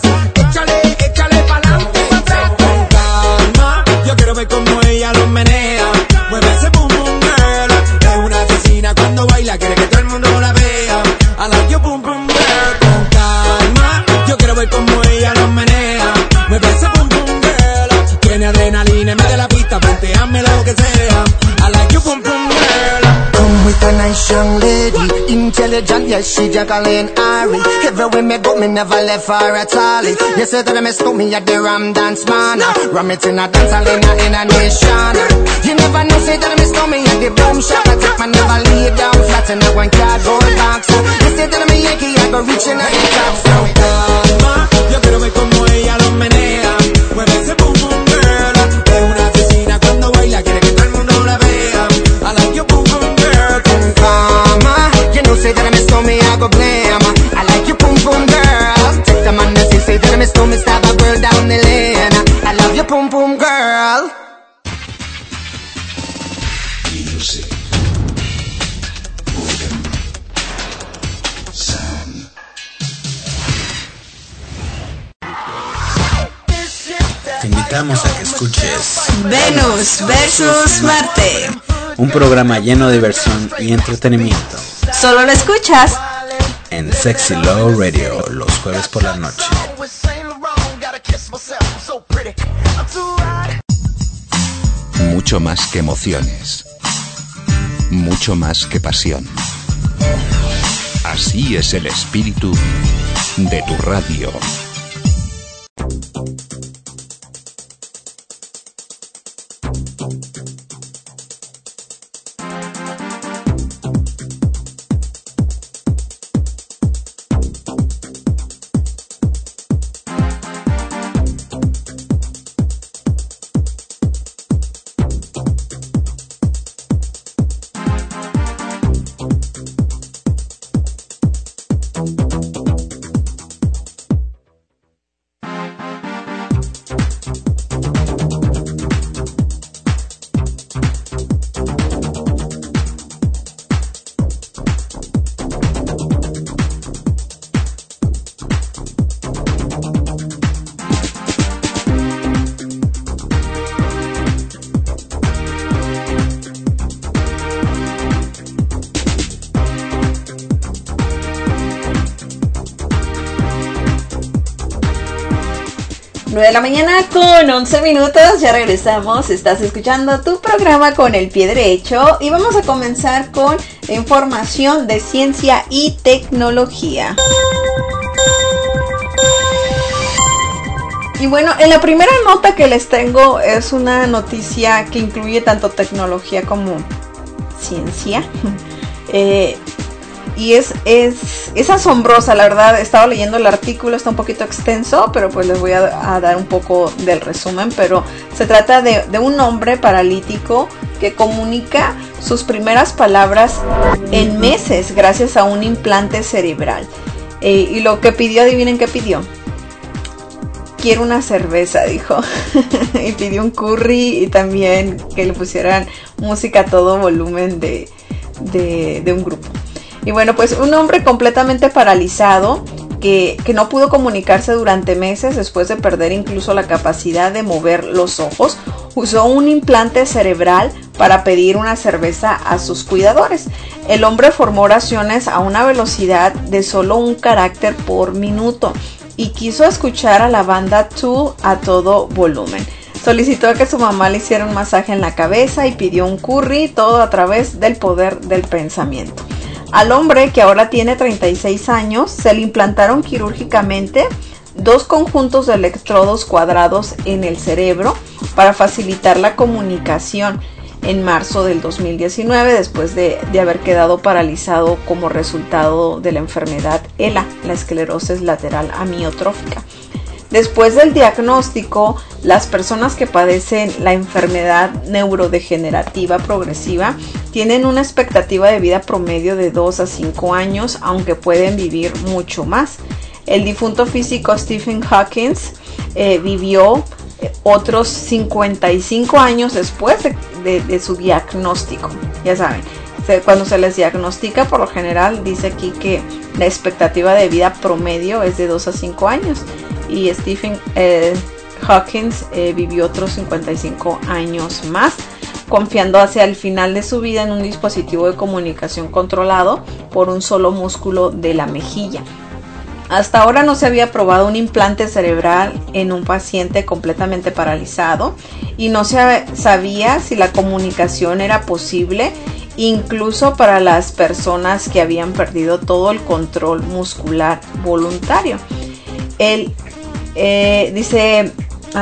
Échale pa'lante. Con calma, yo quiero ver cómo ella lo menea. Mueve ese boom boom girl. Es una asesina cuando baila, quiere que todo el mundo la vea. I like your boom boom girl. Con calma, yo quiero ver cómo ella lo menea. Mueve ese boom boom girl. Tiene adrenalina, mete la pista, venteame lo que sea. I like your boom boom girl. Come with a nice young lady, intelligent, yes, she Jacqueline Ari. Everywhere me go, me never left her at all. You say that I miss me at the Ram Dance Man. Ram it in a dance hall in a nation. You never know, say that I miss me at the Boom Shop. I take my never lay down flat in a one cardboard box. You say that I'm a Yankee, I go reaching out the top. So calma, yo quiero ver cómo ella lo menea. Mueve ese boom boom girl. Es una asesina cuando baila, quiere que todo el mundo la vea. I like your boom boom girl. Con calma, you know, say that I miss me, I go blame. I like your boom boom girl. Take the man that say that I miss me, stab a girl down the lane. I love your boom boom girl. Music. Rhythm. Sound. Te invitamos a que escuches Venus versus Marte. un programa lleno de diversión y entretenimiento Solo lo escuchas en Sexy Love Radio los jueves por la noche. Mucho más que emociones. Mucho más que pasión. Así es el espíritu de tu radio. De la mañana con 11 minutos, ya regresamos, estás escuchando tu programa con el pie derecho y vamos a comenzar con información de ciencia y tecnología. Y bueno, en la primera nota que les tengo es una noticia que incluye tanto tecnología como ciencia. y es asombrosa, la verdad. Estaba leyendo el artículo, está un poquito extenso, pero pues les voy a dar un poco del resumen. Pero se trata de un hombre paralítico que comunica sus primeras palabras en meses gracias a un implante cerebral. Y lo que pidió, adivinen qué pidió. Quiero una cerveza, dijo. Y pidió un curry y también que le pusieran música a todo volumen de un grupo. Y bueno, pues un hombre completamente paralizado que no pudo comunicarse durante meses después de perder incluso la capacidad de mover los ojos, usó un implante cerebral para pedir una cerveza a sus cuidadores. El hombre formó oraciones a una velocidad de solo un carácter por minuto y quiso escuchar a la banda Tool a todo volumen. Solicitó que su mamá le hiciera un masaje en la cabeza y pidió un curry, todo a través del poder del pensamiento. Al hombre, que ahora tiene 36 años, se le implantaron quirúrgicamente 2 conjuntos de electrodos cuadrados en el cerebro para facilitar la comunicación en marzo del 2019, después de haber quedado paralizado como resultado de la enfermedad ELA, la esclerosis lateral amiotrófica. Después del diagnóstico, las personas que padecen la enfermedad neurodegenerativa progresiva tienen una expectativa de vida promedio de 2 a 5 años, aunque pueden vivir mucho más. El difunto físico Stephen Hawking vivió otros 55 años después de su diagnóstico. Ya saben, cuando se les diagnostica, por lo general dice aquí que la expectativa de vida promedio es de 2 a 5 años. Y Stephen Hawking vivió otros 55 años más, confiando hacia el final de su vida en un dispositivo de comunicación controlado por un solo músculo de la mejilla. Hasta ahora no se había probado un implante cerebral en un paciente completamente paralizado y no se sabía si la comunicación era posible incluso para las personas que habían perdido todo el control muscular voluntario. Dice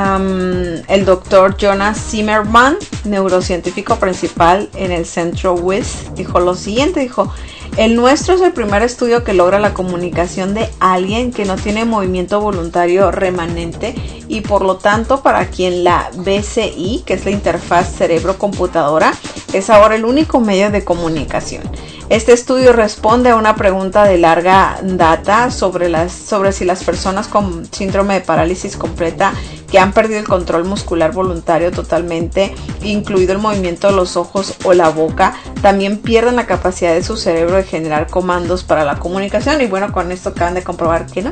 el doctor Jonas Zimmerman, neurocientífico principal en el Centro WIS, dijo lo siguiente, dijo: el nuestro es el primer estudio que logra la comunicación de alguien que no tiene movimiento voluntario remanente y por lo tanto para quien la BCI, que es la interfaz cerebro-computadora, es ahora el único medio de comunicación. Este estudio responde a una pregunta de larga data sobre si las personas con síndrome de parálisis completa que han perdido el control muscular voluntario totalmente, incluido el movimiento de los ojos o la boca, también pierden la capacidad de su cerebro de generar comandos para la comunicación. Y bueno, con esto acaban de comprobar que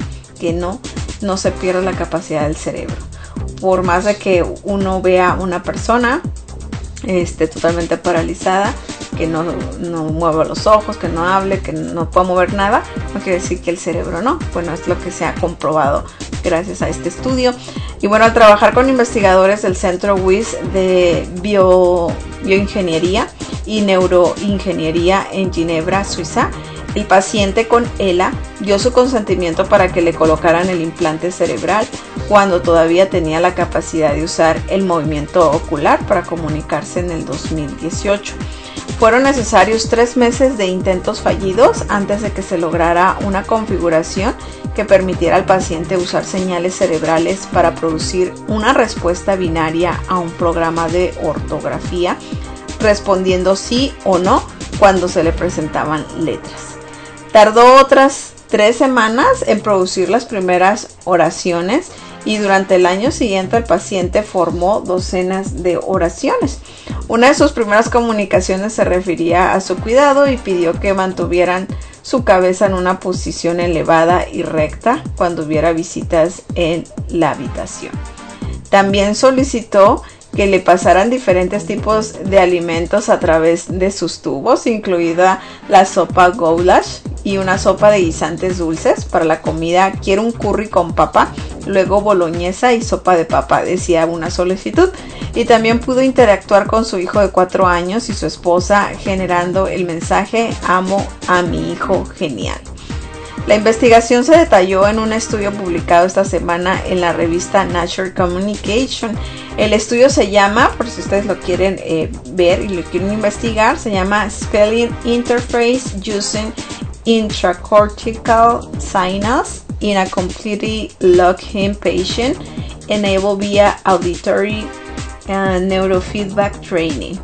no se pierde la capacidad del cerebro. Por más de que uno vea una persona totalmente paralizada, que no mueva los ojos, que no hable, que no pueda mover nada, no quiere decir que el cerebro no. Bueno, es lo que se ha comprobado gracias a este estudio. Y bueno, al trabajar con investigadores del Centro WIS de bioingeniería y neuroingeniería en Ginebra, Suiza, el paciente con ELA dio su consentimiento para que le colocaran el implante cerebral cuando todavía tenía la capacidad de usar el movimiento ocular para comunicarse en el 2018. Fueron necesarios 3 meses de intentos fallidos antes de que se lograra una configuración que permitiera al paciente usar señales cerebrales para producir una respuesta binaria a un programa de ortografía, respondiendo sí o no cuando se le presentaban letras. Tardó otras 3 semanas en producir las primeras oraciones y durante el año siguiente el paciente formó docenas de oraciones. Una de sus primeras comunicaciones se refería a su cuidado y pidió que mantuvieran su cabeza en una posición elevada y recta cuando hubiera visitas en la habitación. También solicitó que le pasaran diferentes tipos de alimentos a través de sus tubos, incluida la sopa goulash y una sopa de guisantes dulces. Para la comida, quiero un curry con papa, luego boloñesa y sopa de papa, decía una solicitud. Y también pudo interactuar con su hijo de 4 años y su esposa, generando el mensaje: amo a mi hijo genial. La investigación se detalló en un estudio publicado esta semana en la revista Nature Communication. El estudio se llama, por si ustedes lo quieren ver y lo quieren investigar, se llama Spelling Interface Using intracortical sinus in a completely locked-in patient enabled via auditory neurofeedback training.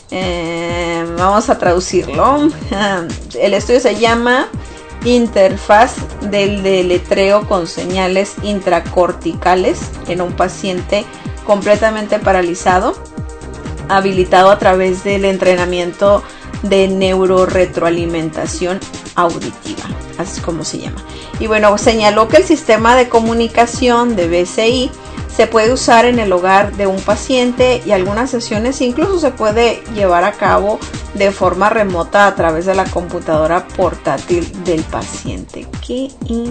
Vamos a traducirlo. El estudio se llama Interfaz del deletreo con señales intracorticales en un paciente completamente paralizado, habilitado a través del entrenamiento de neuroretroalimentación auditiva, así es como se llama. Y bueno, señaló que el sistema de comunicación de BCI se puede usar en el hogar de un paciente y algunas sesiones incluso se puede llevar a cabo de forma remota a través de la computadora portátil del paciente. ¡Qué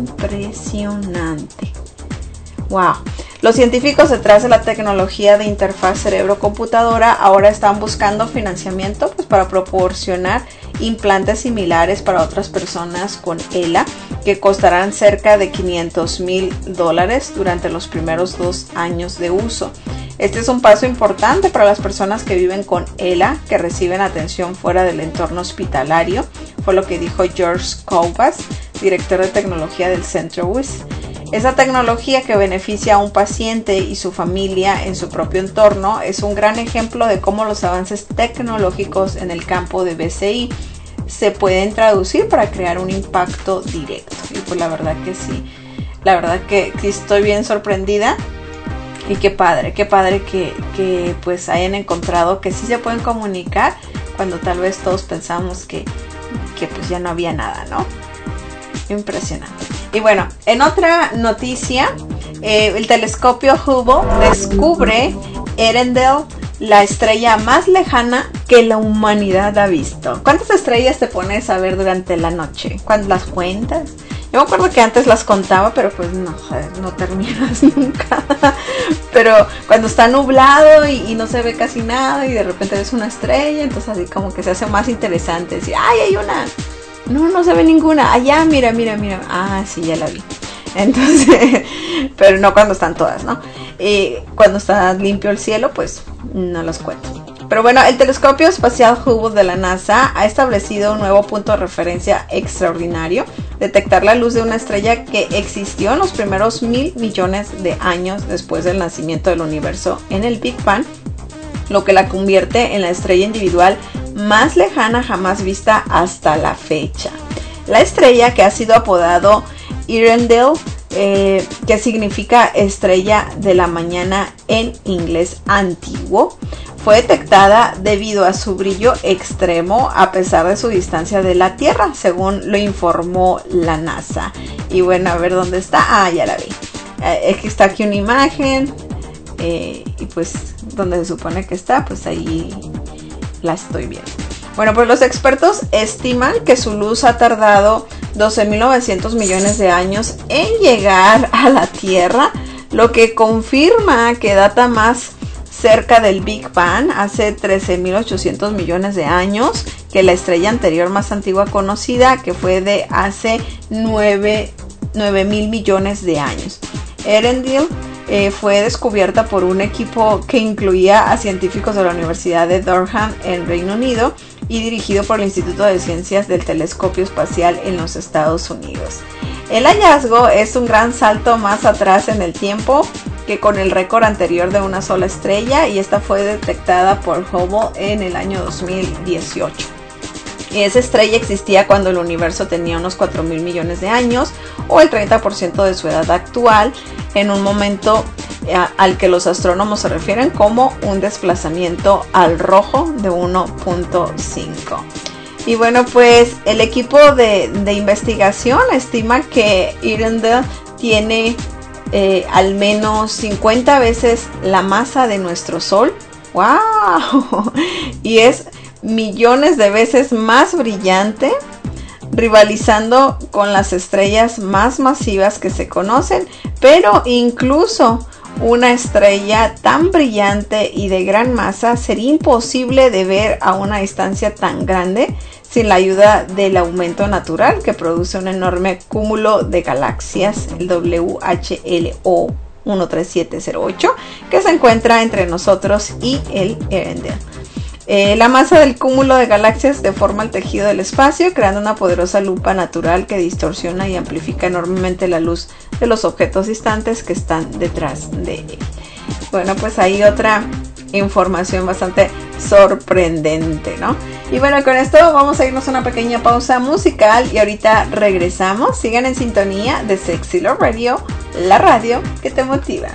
impresionante! ¡Wow! Los científicos detrás de la tecnología de interfaz cerebro-computadora ahora están buscando financiamiento para proporcionar implantes similares para otras personas con ELA que costarán cerca de $500,000 durante los primeros 2 años de uso. Este es un paso importante para las personas que viven con ELA, que reciben atención fuera del entorno hospitalario, fue lo que dijo George Kovas, director de tecnología del Centro WIS. Esa tecnología que beneficia a un paciente y su familia en su propio entorno es un gran ejemplo de cómo los avances tecnológicos en el campo de BCI se pueden traducir para crear un impacto directo. Y pues la verdad que sí, la verdad que estoy bien sorprendida y qué padre que pues hayan encontrado que sí se pueden comunicar cuando tal vez todos pensamos que pues ya no había nada, ¿no? Impresionante. Y bueno, en otra noticia, el telescopio Hubble descubre Earendel, la estrella más lejana que la humanidad ha visto. ¿Cuántas estrellas te pones a ver durante la noche? ¿Cuántas las cuentas? Yo me acuerdo que antes las contaba, pero pues no terminas nunca. Pero cuando está nublado y no se ve casi nada y de repente ves una estrella, entonces así como que se hace más interesante. Decir, ¡ay, hay una! No se ve ninguna. Allá, mira. Ah, sí, ya la vi. Entonces, pero no cuando están todas, ¿no? Cuando está limpio el cielo, pues no los cuento. Pero bueno, el telescopio espacial Hubble de la NASA ha establecido un nuevo punto de referencia extraordinario: detectar la luz de una estrella que existió en los primeros 1,000 millones de años después del nacimiento del universo en el Big Bang, lo que la convierte en la estrella individual más lejana jamás vista hasta la fecha. La estrella, que ha sido apodado Earendel, que significa estrella de la mañana en inglés antiguo, fue detectada debido a su brillo extremo a pesar de su distancia de la Tierra, según lo informó la NASA. Y bueno, a ver dónde está. Ah, ya la vi. Está aquí una imagen. Y pues donde se supone que está, pues ahí la estoy viendo. Bueno, pues los expertos estiman que su luz ha tardado 12.900 millones de años en llegar a la Tierra, lo que confirma que data más cerca del Big Bang, hace 13.800 millones de años, que la estrella anterior más antigua conocida, que fue de hace 9.000 millones de años. Earendel fue descubierta por un equipo que incluía a científicos de la Universidad de Durham en Reino Unido y dirigido por el Instituto de Ciencias del Telescopio Espacial en los Estados Unidos. El hallazgo es un gran salto más atrás en el tiempo que con el récord anterior de una sola estrella, y esta fue detectada por Hubble en el año 2018. Y esa estrella existía cuando el universo tenía unos 4.000 millones de años, o el 30% de su edad actual, en un momento al que los astrónomos se refieren como un desplazamiento al rojo de 1.5. Y bueno, pues el equipo de investigación estima que Earendel tiene al menos 50 veces la masa de nuestro Sol. ¡Wow! Y es millones de veces más brillante, rivalizando con las estrellas más masivas que se conocen, pero incluso una estrella tan brillante y de gran masa sería imposible de ver a una distancia tan grande sin la ayuda del aumento natural que produce un enorme cúmulo de galaxias, el WHLO 13708, que se encuentra entre nosotros y el Earendel. La masa del cúmulo de galaxias deforma el tejido del espacio, creando una poderosa lupa natural que distorsiona y amplifica enormemente la luz de los objetos distantes que están detrás de él. Bueno, pues hay otra información bastante sorprendente, ¿no? Y bueno, con esto vamos a irnos a una pequeña pausa musical y ahorita regresamos. Sigan en sintonía de Sexy Love Radio, la radio que te motiva.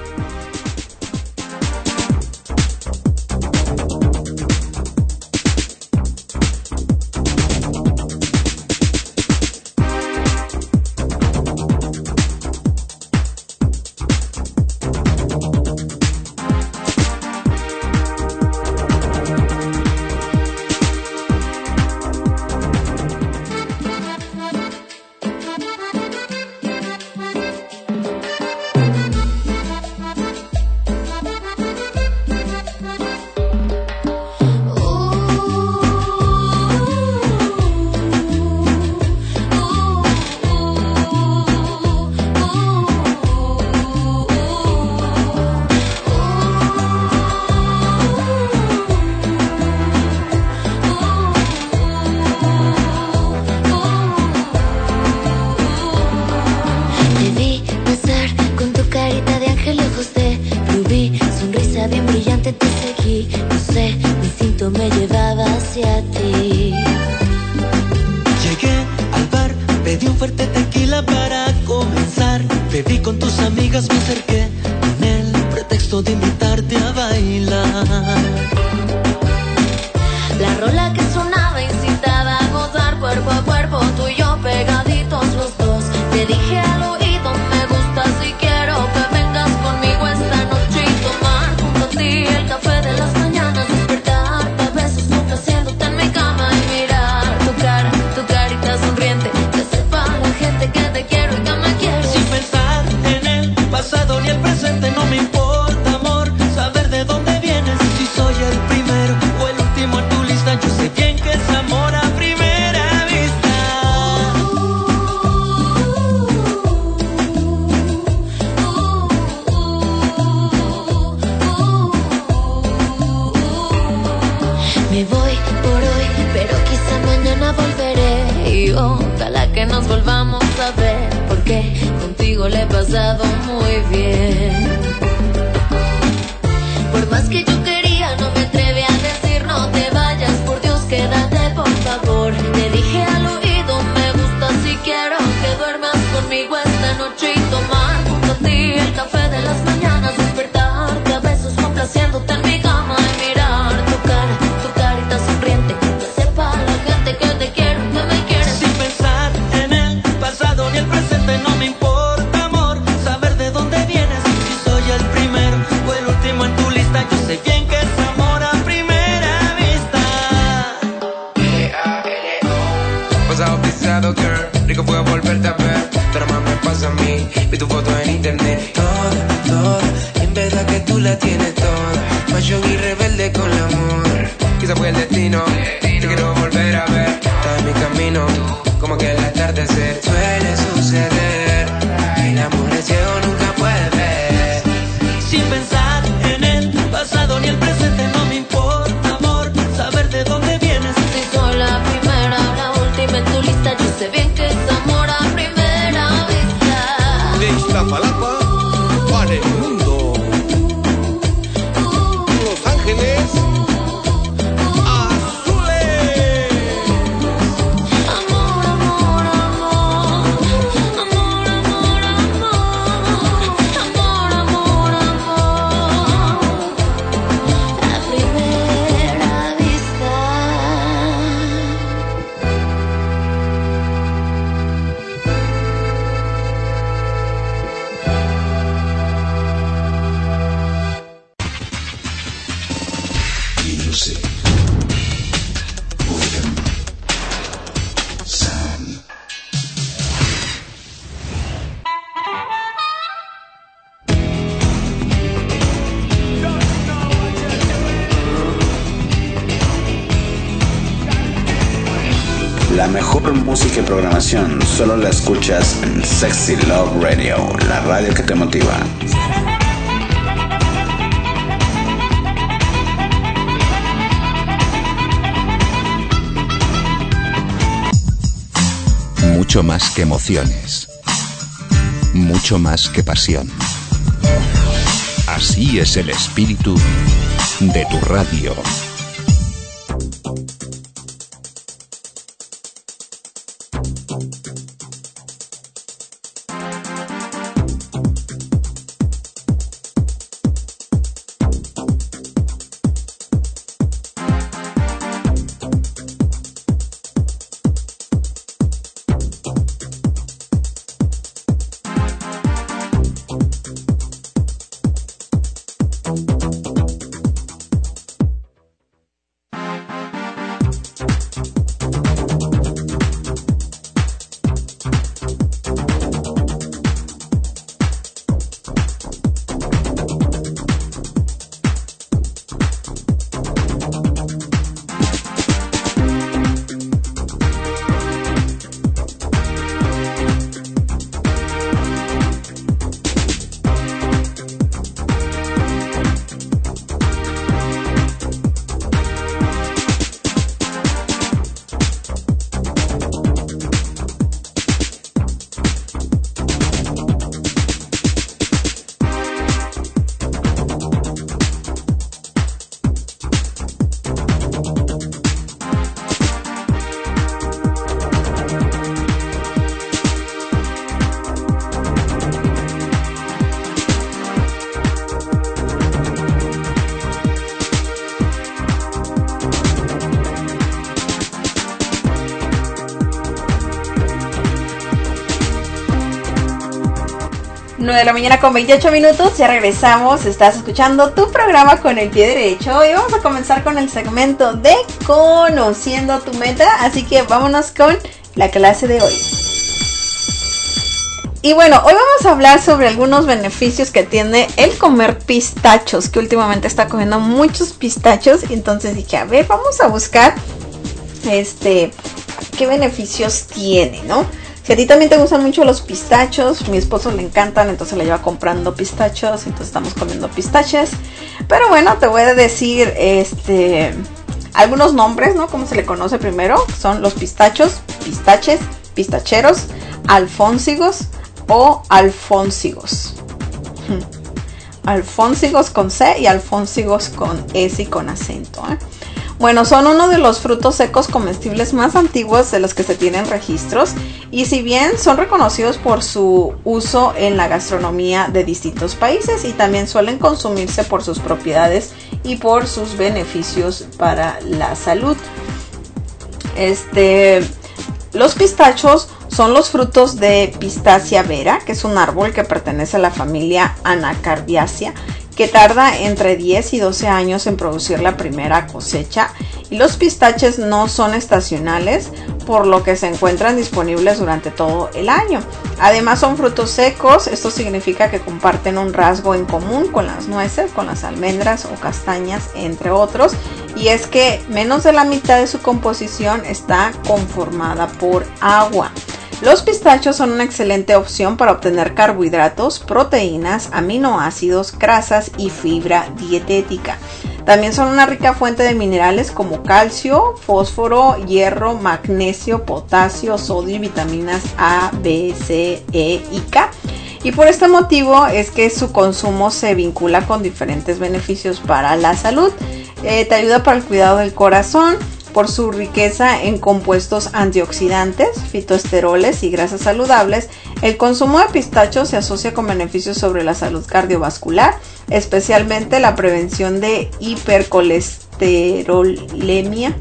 La mejor música y programación solo la escuchas en Sexy Love Radio, la radio que te motiva. Mucho más que emociones. Mucho más que pasión. Así es el espíritu de tu radio. De la mañana con 28 minutos, ya regresamos, estás escuchando tu programa con el pie derecho y vamos a comenzar con el segmento de Conociendo tu Meta, así que vámonos con la clase de hoy. Y bueno, hoy vamos a hablar sobre algunos beneficios que tiene el comer pistachos, que últimamente está comiendo muchos pistachos, y entonces dije, a ver, vamos a buscar qué beneficios tiene, ¿no? Si a ti también te gustan mucho los pistachos, mi esposo le encantan, entonces le lleva comprando pistachos, entonces estamos comiendo pistaches. Pero bueno, te voy a decir algunos nombres, ¿no? Como se le conoce primero, son los pistachos, pistaches, pistacheros, alfónsigos o alfónsigos. Alfónsigos con C y alfónsigos con S y con acento, ¿eh? Bueno, son uno de los frutos secos comestibles más antiguos de los que se tienen registros, y si bien son reconocidos por su uso en la gastronomía de distintos países, y también suelen consumirse por sus propiedades y por sus beneficios para la salud. Los pistachos son los frutos de Pistacia vera, que es un árbol que pertenece a la familia Anacardiaceae, que tarda entre 10 y 12 años en producir la primera cosecha, y los pistaches no son estacionales, por lo que se encuentran disponibles durante todo el año. Además son frutos secos, esto significa que comparten un rasgo en común con las nueces, con las almendras o castañas, entre otros, y es que menos de la mitad de su composición está conformada por agua. Los pistachos son una excelente opción para obtener carbohidratos, proteínas, aminoácidos, grasas y fibra dietética. También son una rica fuente de minerales como calcio, fósforo, hierro, magnesio, potasio, sodio y vitaminas A, B, C, E y K. Y por este motivo es que su consumo se vincula con diferentes beneficios para la salud. Te ayuda para el cuidado del corazón, por su riqueza en compuestos antioxidantes, fitoesteroles y grasas saludables. El consumo de pistachos se asocia con beneficios sobre la salud cardiovascular, especialmente la prevención de hipercolesterolemia,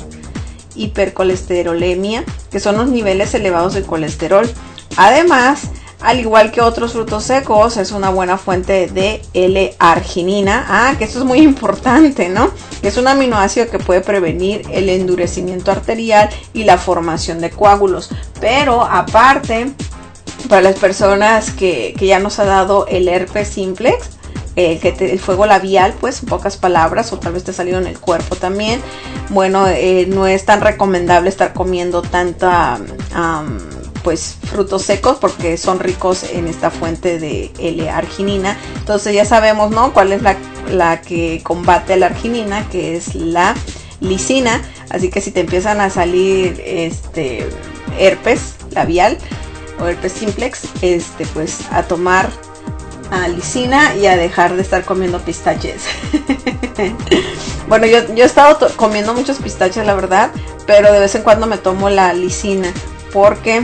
que son los niveles elevados de colesterol. Además, al igual que otros frutos secos, es una buena fuente de L-arginina. Que esto es muy importante, ¿no? Es un aminoácido que puede prevenir el endurecimiento arterial y la formación de coágulos. Pero aparte, para las personas que ya nos ha dado el herpes simplex, el fuego labial, pues en pocas palabras, o tal vez te salió en el cuerpo también, bueno, no es tan recomendable estar comiendo tanta pues frutos secos, porque son ricos en esta fuente de L-arginina. Entonces ya sabemos, ¿no?, cuál es la que combate la arginina, que es la lisina. Así que si te empiezan a salir herpes labial o herpes simplex, pues a tomar lisina y a dejar de estar comiendo pistaches. Bueno, yo he estado comiendo muchos pistaches, la verdad, pero de vez en cuando me tomo la lisina porque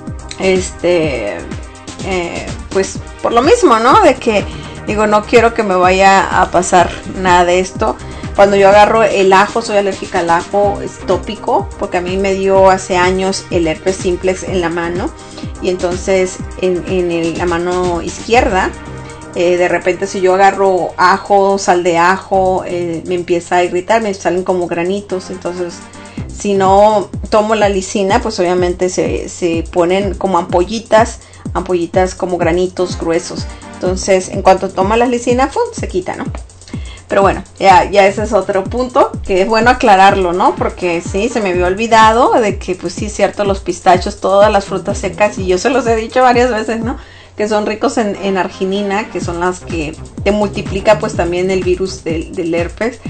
pues por lo mismo, ¿no? De que digo, no quiero que me vaya a pasar nada de esto. Cuando yo agarro el ajo, soy alérgica al ajo, es tópico, porque a mí me dio hace años el herpes simplex en la mano. Y entonces en la mano izquierda, de repente si yo agarro ajo, sal de ajo, me empieza a irritar, me salen como granitos. Entonces si no tomo la lisina, pues obviamente se ponen como ampollitas como granitos gruesos. Entonces en cuanto toma la lisina, ¡pum!, se quita, ¿no? Pero bueno, ya ese es otro punto que es bueno aclararlo, ¿no? Porque sí, se me había olvidado de que pues sí es cierto, los pistachos, todas las frutas secas, y yo se los he dicho varias veces, ¿no? Que son ricos en arginina, que son las que te multiplica pues también el virus del herpes,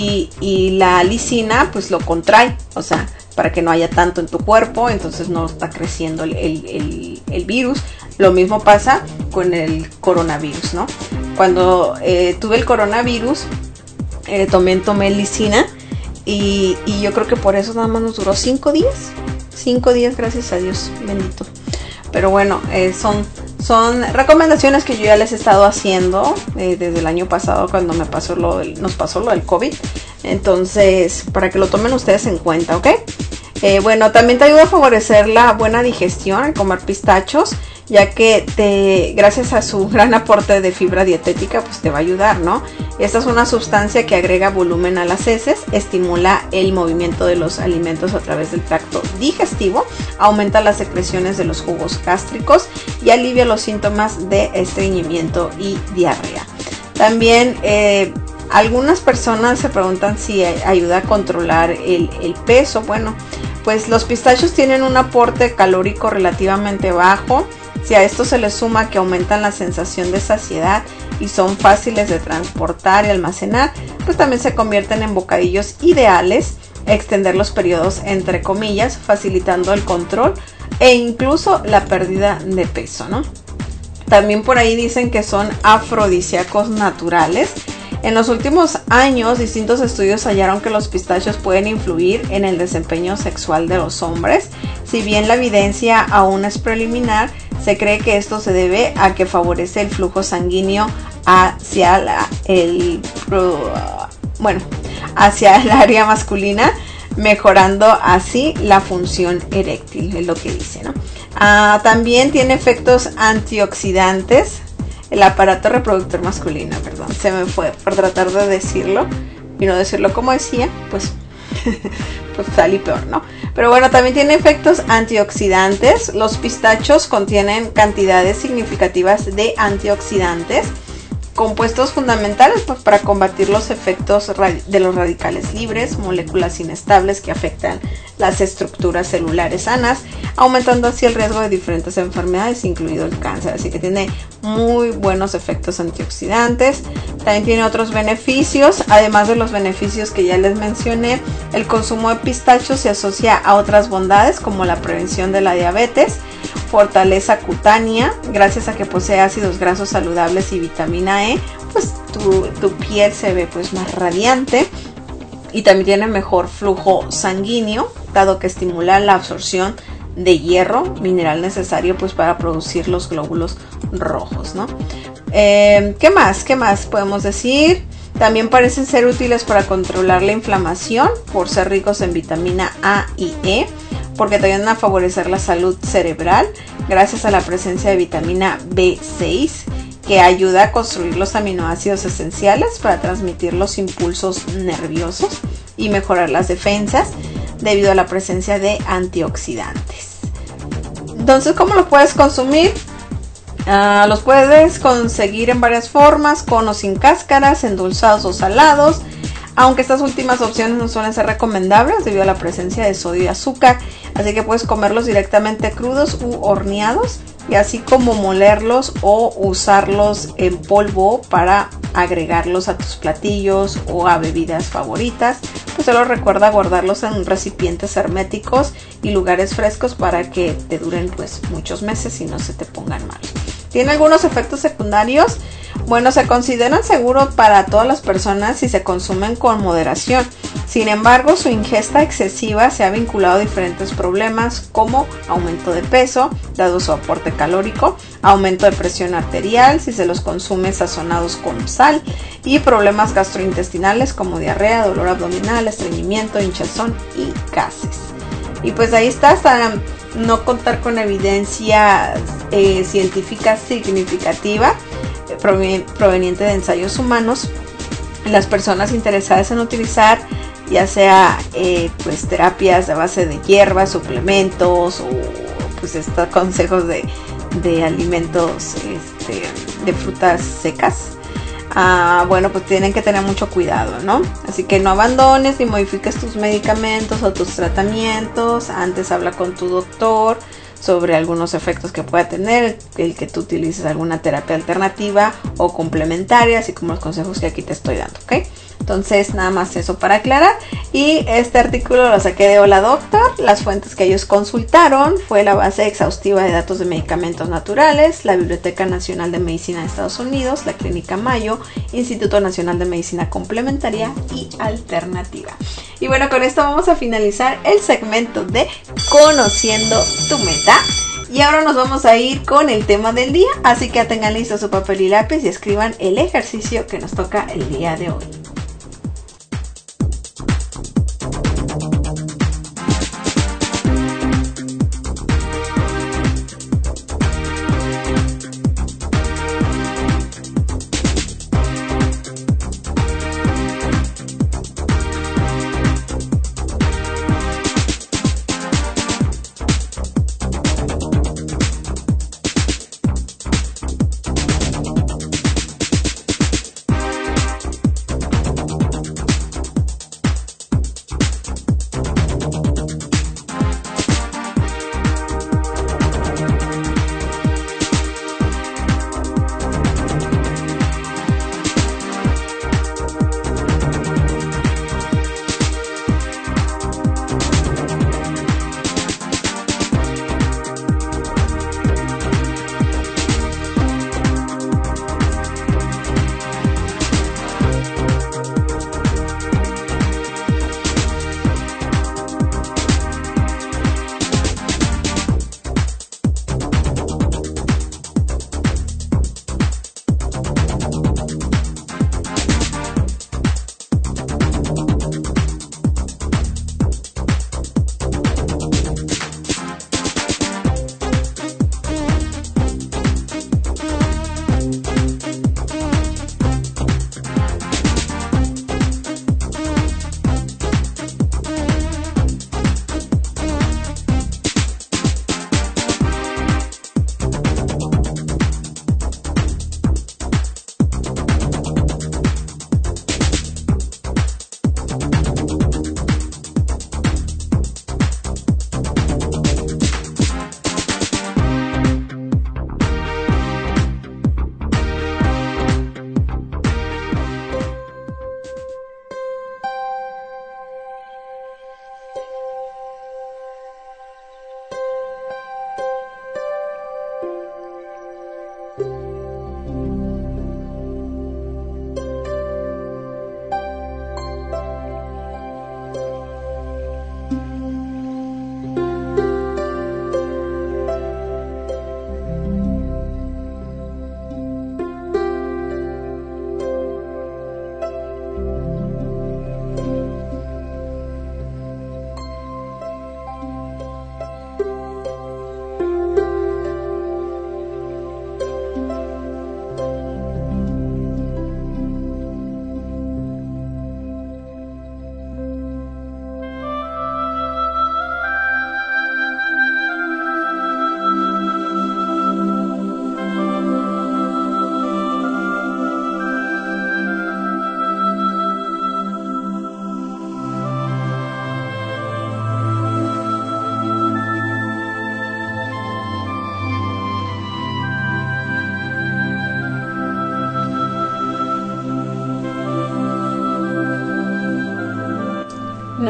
y la lisina pues lo contrae, o sea, para que no haya tanto en tu cuerpo, entonces no está creciendo el virus. Lo mismo pasa con el coronavirus, ¿no? Cuando tuve el coronavirus, tomé lisina y yo creo que por eso nada más nos duró 5 días. 5 días, gracias a Dios, bendito. Pero bueno, son recomendaciones que yo ya les he estado haciendo desde el año pasado cuando nos pasó lo del COVID. Entonces, para que lo tomen ustedes en cuenta, ¿ok? Bueno, también te ayuda a favorecer la buena digestión al comer pistachos, ya que gracias a su gran aporte de fibra dietética, pues te va a ayudar, ¿no? Esta es una sustancia que agrega volumen a las heces, estimula el movimiento de los alimentos a través del tracto digestivo, aumenta las secreciones de los jugos gástricos y alivia los síntomas de estreñimiento y diarrea. También algunas personas se preguntan si ayuda a controlar el peso. Bueno, pues los pistachos tienen un aporte calórico relativamente bajo. Si a esto se le suma que aumentan la sensación de saciedad y son fáciles de transportar y almacenar, pues también se convierten en bocadillos ideales. Extender los periodos entre comillas, facilitando el control e incluso la pérdida de peso, ¿no? También por ahí dicen que son afrodisíacos naturales. En los últimos años, distintos estudios hallaron que los pistachos pueden influir en el desempeño sexual de los hombres. Si bien la evidencia aún es preliminar, se cree que esto se debe a que favorece el flujo sanguíneo hacia el área masculina, mejorando así la función eréctil, es lo que dice, ¿no? También tiene efectos antioxidantes. El aparato reproductor masculino, perdón, se me fue por tratar de decirlo y no decirlo como decía, pues salí peor, ¿no? Pero bueno, también tiene efectos antioxidantes. Los pistachos contienen cantidades significativas de antioxidantes, compuestos fundamentales pues, para combatir los efectos de los radicales libres, moléculas inestables que afectan las estructuras celulares sanas, aumentando así el riesgo de diferentes enfermedades, incluido el cáncer. Así que tiene muy buenos efectos antioxidantes. También tiene otros beneficios, además de los beneficios que ya les mencioné. El consumo de pistachos se asocia a otras bondades como la prevención de la diabetes, fortaleza cutánea, gracias a que posee ácidos grasos saludables y vitamina E, pues tu piel se ve pues más radiante, y también tiene mejor flujo sanguíneo, dado que estimula la absorción de hierro, mineral necesario pues para producir los glóbulos rojos, ¿no? ¿Qué más podemos decir? También parecen ser útiles para controlar la inflamación por ser ricos en vitamina A y E, porque te ayudan a favorecer la salud cerebral gracias a la presencia de vitamina B6, que ayuda a construir los aminoácidos esenciales para transmitir los impulsos nerviosos y mejorar las defensas debido a la presencia de antioxidantes. Entonces, ¿cómo lo puedes consumir? Los puedes conseguir en varias formas, con o sin cáscaras, endulzados o salados, aunque estas últimas opciones no suelen ser recomendables debido a la presencia de sodio y azúcar, así que puedes comerlos directamente crudos u horneados, y así como molerlos o usarlos en polvo para agregarlos a tus platillos o a bebidas favoritas, pues solo recuerda guardarlos en recipientes herméticos y lugares frescos para que te duren pues muchos meses y no se te pongan mal. ¿Tiene algunos efectos secundarios? Bueno, se consideran seguros para todas las personas si se consumen con moderación. Sin embargo, su ingesta excesiva se ha vinculado a diferentes problemas como aumento de peso, dado su aporte calórico, aumento de presión arterial si se los consume sazonados con sal, y problemas gastrointestinales como diarrea, dolor abdominal, estreñimiento, hinchazón y gases. Y pues ahí está, hasta no contar con evidencia científica significativa proveniente de ensayos humanos. Las personas interesadas en utilizar ya sea pues terapias a base de hierbas, suplementos o pues estos consejos de alimentos de frutas secas, bueno, pues tienen que tener mucho cuidado, ¿no? Así que no abandones ni modifiques tus medicamentos o tus tratamientos. Antes habla con tu doctor sobre algunos efectos que pueda tener el que tú utilices alguna terapia alternativa o complementaria, así como los consejos que aquí te estoy dando, ¿ok? Entonces, nada más eso para aclarar. Y este artículo lo saqué de Hola Doctor. Las fuentes que ellos consultaron fue la base exhaustiva de datos de medicamentos naturales, la Biblioteca Nacional de Medicina de Estados Unidos, la Clínica Mayo, Instituto Nacional de Medicina Complementaria y Alternativa. Y bueno, con esto vamos a finalizar el segmento de Conociendo tu Meta. Y ahora nos vamos a ir con el tema del día, así que tengan listo su papel y lápiz y escriban el ejercicio que nos toca el día de hoy.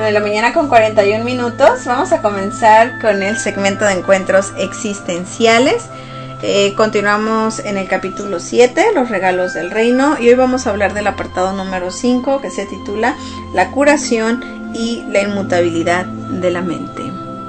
9 de la mañana con 41 minutos. Vamos a comenzar con el segmento de encuentros existenciales. Continuamos en el capítulo 7, los regalos del reino, y hoy vamos a hablar del apartado número 5, que se titula La curación y la inmutabilidad de la mente.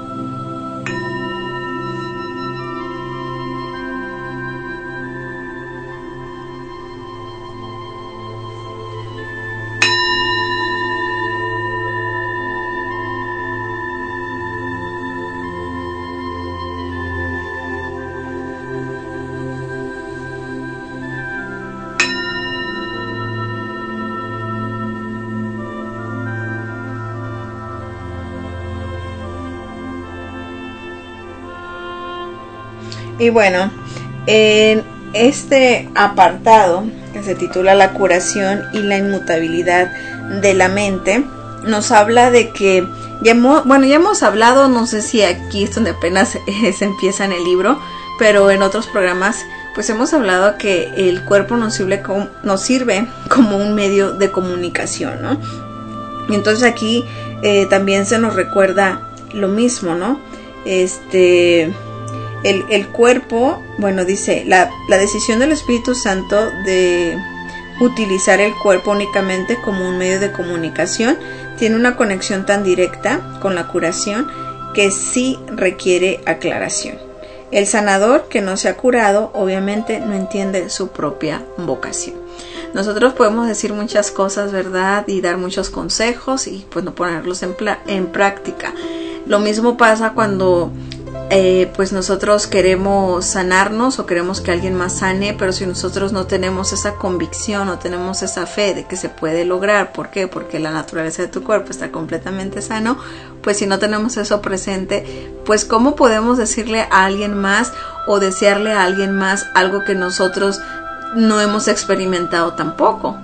Y bueno, en este apartado que se titula La curación y la inmutabilidad de la mente, nos habla de que ya hemos hablado, no sé si aquí es donde apenas se empieza en el libro, pero en otros programas pues hemos hablado que el cuerpo nos sirve como un medio de comunicación, ¿no? Y entonces aquí también se nos recuerda lo mismo, ¿no? El cuerpo, bueno, dice, la decisión del Espíritu Santo de utilizar el cuerpo únicamente como un medio de comunicación tiene una conexión tan directa con la curación que sí requiere aclaración. El sanador que no se ha curado obviamente no entiende su propia vocación. Nosotros podemos decir muchas cosas, ¿verdad? Y dar muchos consejos y pues no ponerlos en práctica. Lo mismo pasa cuando pues nosotros queremos sanarnos o queremos que alguien más sane, pero si nosotros no tenemos esa convicción, no tenemos esa fe de que se puede lograr, ¿por qué? Porque la naturaleza de tu cuerpo está completamente sano, pues si no tenemos eso presente, pues ¿cómo podemos decirle a alguien más o desearle a alguien más algo que nosotros no hemos experimentado tampoco?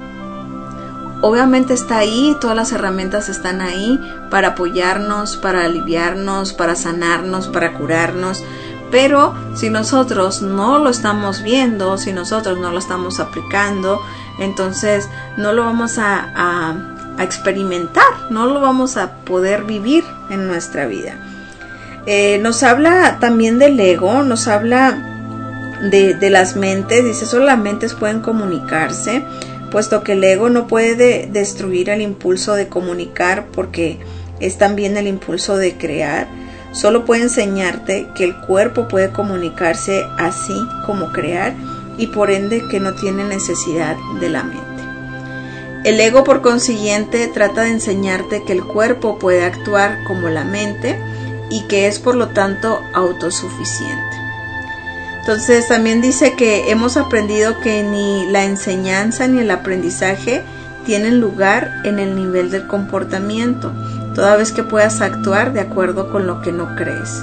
Obviamente está ahí, todas las herramientas están ahí para apoyarnos, para aliviarnos, para sanarnos, para curarnos, pero si nosotros no lo estamos viendo, si nosotros no lo estamos aplicando, entonces no lo vamos a experimentar, no lo vamos a poder vivir en nuestra vida. Nos habla también del ego, nos habla de las mentes, dice, solo las mentes pueden comunicarse, puesto que el ego no puede destruir el impulso de comunicar porque es también el impulso de crear. Solo puede enseñarte que el cuerpo puede comunicarse así como crear y por ende que no tiene necesidad de la mente. El ego, por consiguiente, trata de enseñarte que el cuerpo puede actuar como la mente y que es por lo tanto autosuficiente. Entonces también dice que hemos aprendido que ni la enseñanza ni el aprendizaje tienen lugar en el nivel del comportamiento, toda vez que puedas actuar de acuerdo con lo que no crees.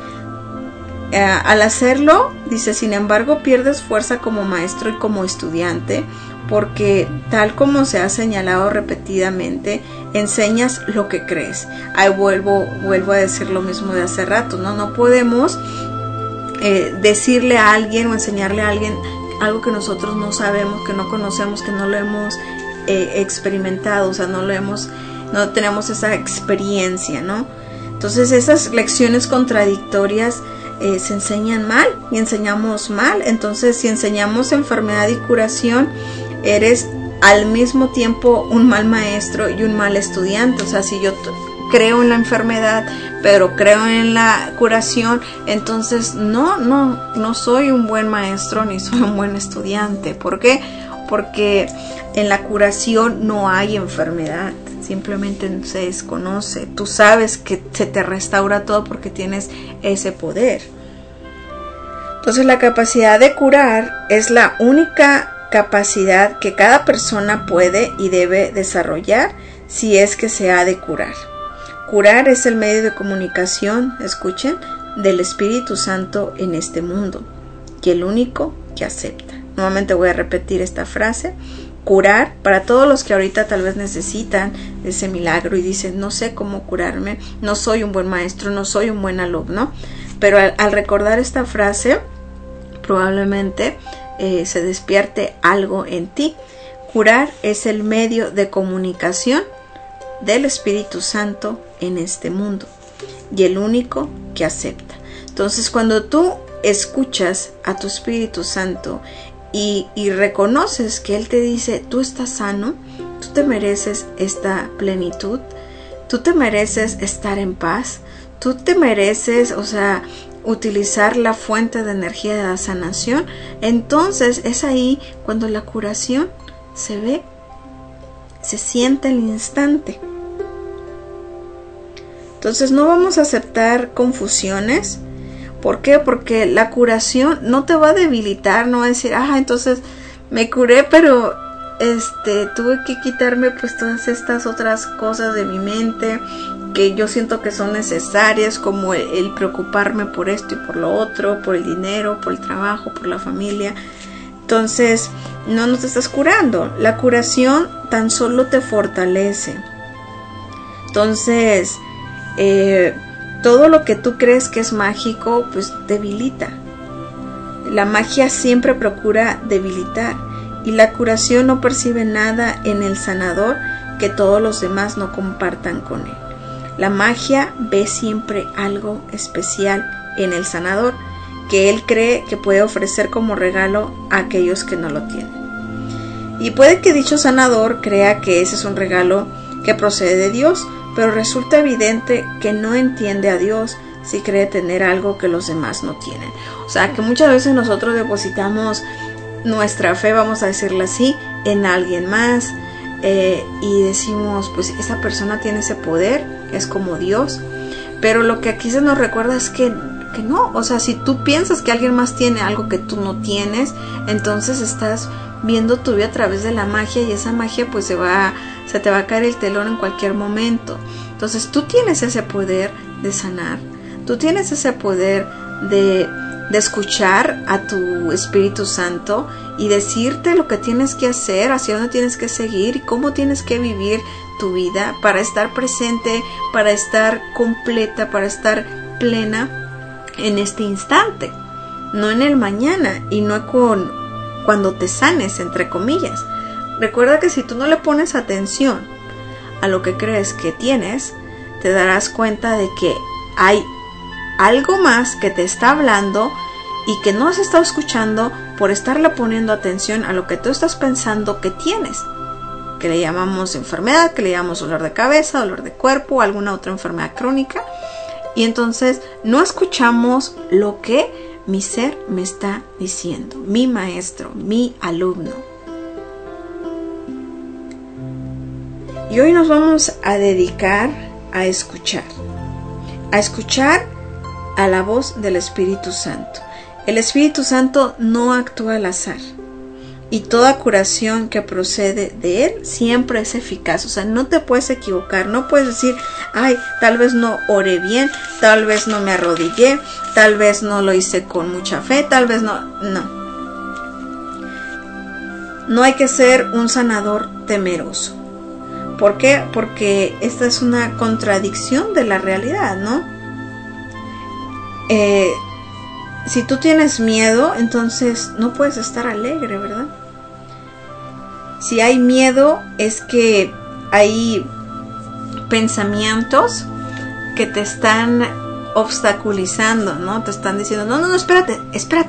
Al hacerlo, dice, sin embargo, pierdes fuerza como maestro y como estudiante, porque tal como se ha señalado repetidamente, enseñas lo que crees. Ahí vuelvo a decir lo mismo de hace rato, ¿no? No podemos decirle a alguien o enseñarle a alguien algo que nosotros no sabemos, que no conocemos, que no lo hemos experimentado, o sea, no tenemos esa experiencia, ¿no? Entonces esas lecciones contradictorias se enseñan mal y enseñamos mal. Entonces si enseñamos enfermedad y curación, eres al mismo tiempo un mal maestro y un mal estudiante. O sea, si yo creo en la enfermedad pero creo en la curación, entonces no soy un buen maestro ni soy un buen estudiante. ¿Por qué? Porque en la curación no hay enfermedad, simplemente se desconoce. Tú sabes que se te restaura todo porque tienes ese poder. Entonces la capacidad de curar es la única capacidad que cada persona puede y debe desarrollar si es que se ha de curar. Curar es el medio de comunicación, escuchen, del Espíritu Santo en este mundo, y el único que acepta. Nuevamente voy a repetir esta frase. Curar, para todos los que ahorita tal vez necesitan ese milagro y dicen, no sé cómo curarme, no soy un buen maestro, no soy un buen alumno, pero al recordar esta frase, probablemente se despierte algo en ti. Curar es el medio de comunicación del Espíritu Santo en este mundo y el único que acepta. Entonces, cuando tú escuchas a tu Espíritu Santo y reconoces que Él te dice, tú estás sano, tú te mereces esta plenitud, tú te mereces estar en paz, tú te mereces, utilizar la fuente de energía de la sanación, entonces es ahí cuando la curación se ve, se siente al instante. Entonces no vamos a aceptar confusiones. ¿Por qué? Porque la curación no te va a debilitar, no va a decir, entonces me curé, pero tuve que quitarme pues todas estas otras cosas de mi mente que yo siento que son necesarias, como el preocuparme por esto y por lo otro, por el dinero, por el trabajo, por la familia. Entonces no te estás curando. La curación tan solo te fortalece. Entonces todo lo que tú crees que es mágico pues debilita. La magia siempre procura debilitar, y la curación no percibe nada en el sanador que todos los demás no compartan con él. La magia ve siempre algo especial en el sanador que él cree que puede ofrecer como regalo a aquellos que no lo tienen. Y puede que dicho sanador crea que ese es un regalo que procede de Dios, pero resulta evidente que no entiende a Dios si cree tener algo que los demás no tienen. O sea, que muchas veces nosotros depositamos nuestra fe, vamos a decirlo así, en alguien más, y decimos, pues esa persona tiene ese poder, es como Dios. Pero lo que aquí se nos recuerda es que no. O sea, si tú piensas que alguien más tiene algo que tú no tienes, entonces estás viendo tu vida a través de la magia, y esa magia pues se te va a caer el telón en cualquier momento. Entonces tú tienes ese poder de sanar, tú tienes ese poder de escuchar a tu Espíritu Santo y decirte lo que tienes que hacer, hacia dónde tienes que seguir y cómo tienes que vivir tu vida para estar presente, para estar completa, para estar plena en este instante, no en el mañana, y no cuando te sanes, entre comillas. Recuerda que si tú no le pones atención a lo que crees que tienes, te darás cuenta de que hay algo más que te está hablando y que no has estado escuchando por estarle poniendo atención a lo que tú estás pensando que tienes, que le llamamos enfermedad, que le llamamos dolor de cabeza, dolor de cuerpo, alguna otra enfermedad crónica. Y entonces no escuchamos lo que mi ser me está diciendo, mi maestro, mi alumno. Y hoy nos vamos a dedicar a escuchar a la voz del Espíritu Santo. El Espíritu Santo no actúa al azar, y toda curación que procede de él siempre es eficaz. O sea, no te puedes equivocar, no puedes decir, tal vez no oré bien, tal vez no me arrodillé, tal vez no lo hice con mucha fe, tal vez no. No hay que ser un sanador temeroso. ¿Por qué? Porque esta es una contradicción de la realidad, ¿no? Si tú tienes miedo, entonces no puedes estar alegre, ¿verdad? Si hay miedo, es que hay pensamientos que te están obstaculizando, ¿no? Te están diciendo, no, espérate.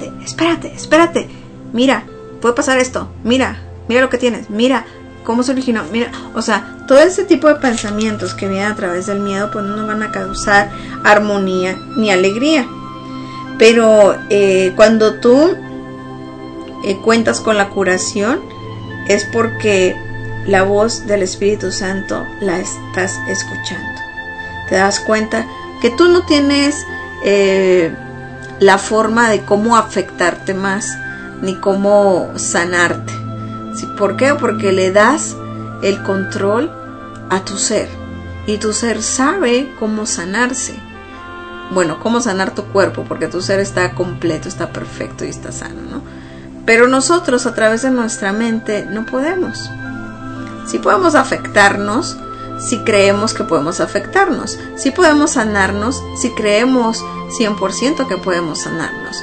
Mira, puede pasar esto. Mira lo que tienes. Mira cómo se originó. Mira, o sea, todo ese tipo de pensamientos que vienen a través del miedo, pues no nos van a causar armonía ni alegría. Pero cuando tú cuentas con la curación, es porque la voz del Espíritu Santo la estás escuchando. Te das cuenta que tú no tienes la forma de cómo afectarte más, ni cómo sanarte. ¿Sí? ¿Por qué? Porque le das el control a tu ser, y tu ser sabe cómo sanarse. Bueno, cómo sanar tu cuerpo, porque tu ser está completo, está perfecto y está sano, ¿no? Pero nosotros, a través de nuestra mente, no podemos. Sí podemos afectarnos si creemos que podemos afectarnos. Sí podemos sanarnos si creemos 100% que podemos sanarnos.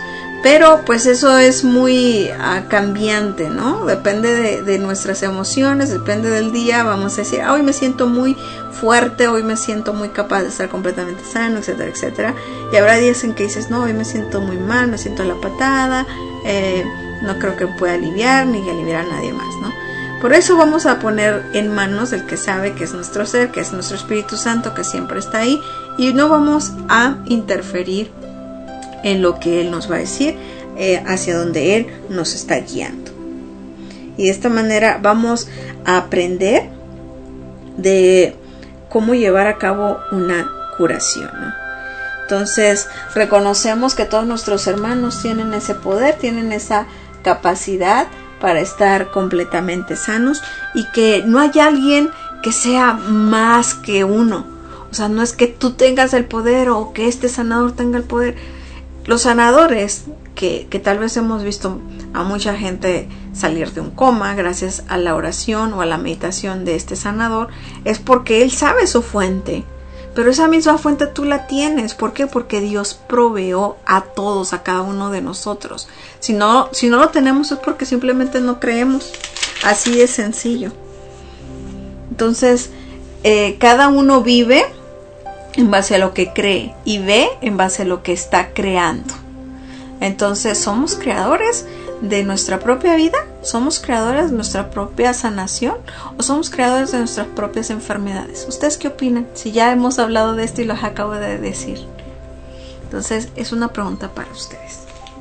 Pero pues eso es muy cambiante, ¿no? Depende de nuestras emociones, depende del día. Vamos a decir, hoy me siento muy fuerte, hoy me siento muy capaz de estar completamente sano, etcétera, etcétera. Y habrá días en que dices, no, hoy me siento muy mal, me siento a la patada, no creo que pueda aliviar ni aliviar a nadie más, ¿no? Por eso vamos a poner en manos del que sabe, que es nuestro ser, que es nuestro Espíritu Santo, que siempre está ahí, y no vamos a interferir en lo que Él nos va a decir, hacia donde Él nos está guiando. Y de esta manera vamos a aprender de cómo llevar a cabo una curación, ¿no? Entonces reconocemos que todos nuestros hermanos tienen ese poder, tienen esa capacidad para estar completamente sanos, y que no hay alguien que sea más que uno. O sea, no es que tú tengas el poder o que este sanador tenga el poder. Los sanadores que tal vez hemos visto a mucha gente salir de un coma gracias a la oración o a la meditación de este sanador, es porque él sabe su fuente. Pero esa misma fuente tú la tienes. ¿Por qué? Porque Dios proveó a todos, a cada uno de nosotros. Si no lo tenemos es porque simplemente no creemos. Así de sencillo. Entonces, cada uno vive en base a lo que cree y ve en base a lo que está creando. Entonces, somos creadores de nuestra propia vida, somos creadores de nuestra propia sanación, o somos creadores de nuestras propias enfermedades. ¿Ustedes qué opinan? Si ya hemos hablado de esto y los acabo de decir. Entonces, es una pregunta para ustedes.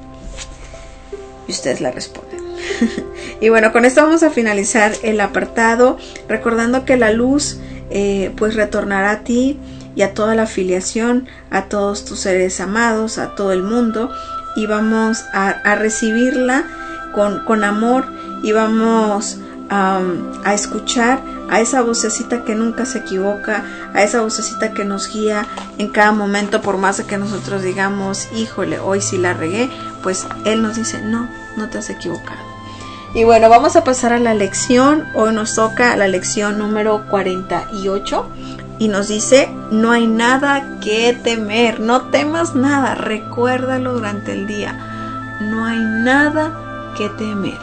Y ustedes la responden. Y bueno, con esto vamos a finalizar el apartado, recordando que la luz pues retornará a ti y a toda la afiliación, a todos tus seres amados, a todo el mundo, y vamos a recibirla con amor, y vamos a escuchar a esa vocecita que nunca se equivoca, a esa vocecita que nos guía en cada momento, por más de que nosotros digamos, híjole, hoy sí la regué, pues Él nos dice, no te has equivocado. Y bueno, vamos a pasar a la lección. Hoy nos toca la lección número 48 y nos dice, no hay nada que temer, no temas nada, recuérdalo durante el día, no hay nada que temer.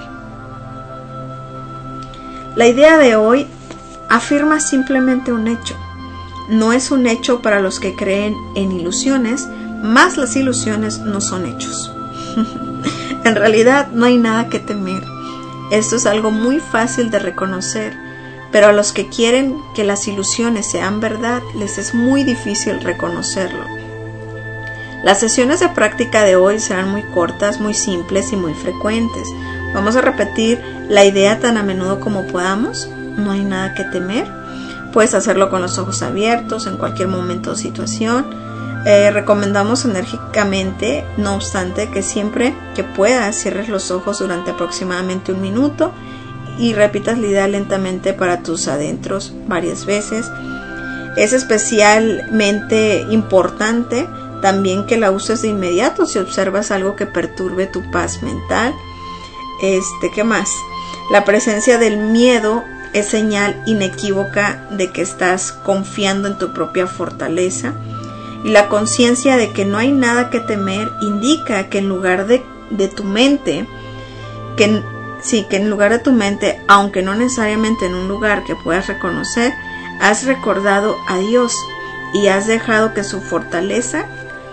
La idea de hoy afirma simplemente un hecho. No es un hecho para los que creen en ilusiones, mas las ilusiones no son hechos. En realidad no hay nada que temer. Esto es algo muy fácil de reconocer, pero a los que quieren que las ilusiones sean verdad, les es muy difícil reconocerlo. Las sesiones de práctica de hoy serán muy cortas, muy simples y muy frecuentes. Vamos a repetir la idea tan a menudo como podamos. No hay nada que temer. Puedes hacerlo con los ojos abiertos en cualquier momento o situación. Recomendamos enérgicamente, no obstante, que siempre que puedas cierres los ojos durante aproximadamente 1 minuto y repitas la idea lentamente para tus adentros varias veces. Es especialmente importante también que la uses de inmediato si observas algo que perturbe tu paz mental. ¿Qué más? La presencia del miedo es señal inequívoca de que estás confiando en tu propia fortaleza. Y la conciencia de que no hay nada que temer indica que en lugar de tu mente, que en lugar de tu mente, aunque no necesariamente en un lugar que puedas reconocer, has recordado a Dios y has dejado que su fortaleza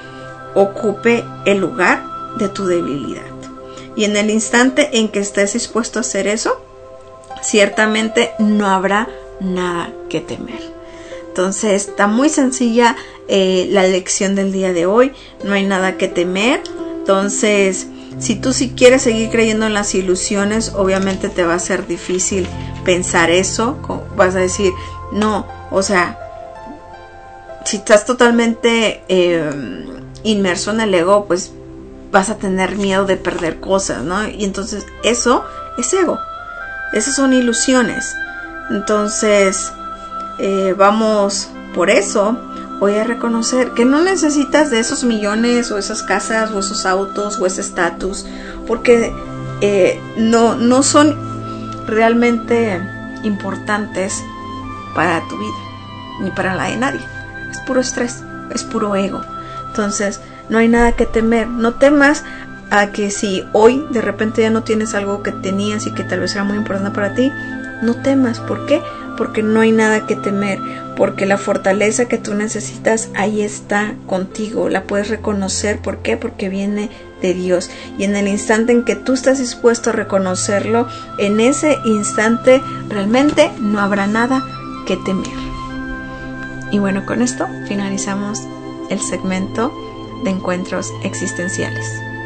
ocupe el lugar de tu debilidad. Y en el instante en que estés dispuesto a hacer eso, ciertamente no habrá nada que temer. Entonces está muy sencilla la lección del día de hoy. No hay nada que temer. Entonces, si tú sí quieres seguir creyendo en las ilusiones, obviamente te va a ser difícil pensar eso. Vas a decir, no, o sea, si estás totalmente inmerso en el ego, pues vas a tener miedo de perder cosas, ¿no? Y entonces eso es ego. Esas son ilusiones. Entonces, vamos por eso hoy a reconocer que no necesitas de esos millones o esas casas o esos autos o ese estatus, porque no son realmente importantes para tu vida ni para la de nadie. Es puro estrés, es puro ego. Entonces no hay nada que temer. No temas a que si hoy de repente ya no tienes algo que tenías y que tal vez era muy importante para ti, no temas. ¿Por qué? Porque no hay nada que temer, porque la fortaleza que tú necesitas ahí está contigo, la puedes reconocer. ¿Por qué? Porque viene de Dios, y en el instante en que tú estás dispuesto a reconocerlo, en ese instante realmente no habrá nada que temer. Y bueno, con esto finalizamos el segmento de encuentros existenciales.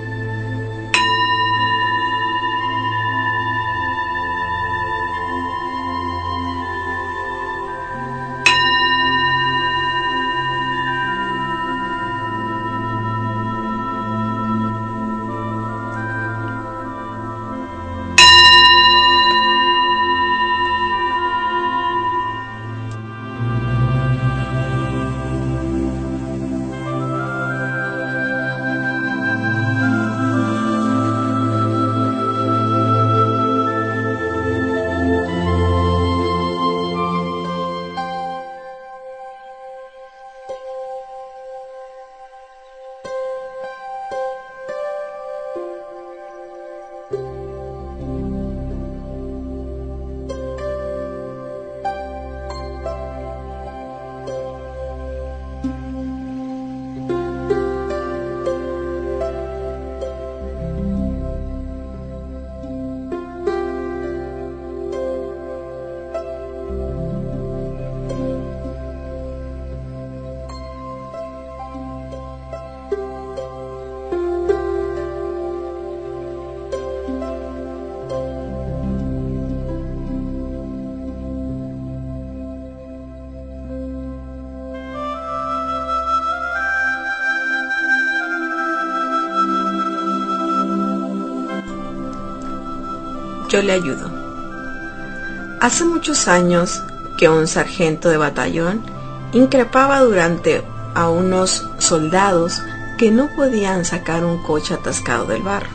Yo le ayudo. Hace muchos años que un sargento de batallón increpaba durante a unos soldados que no podían sacar un coche atascado del barro.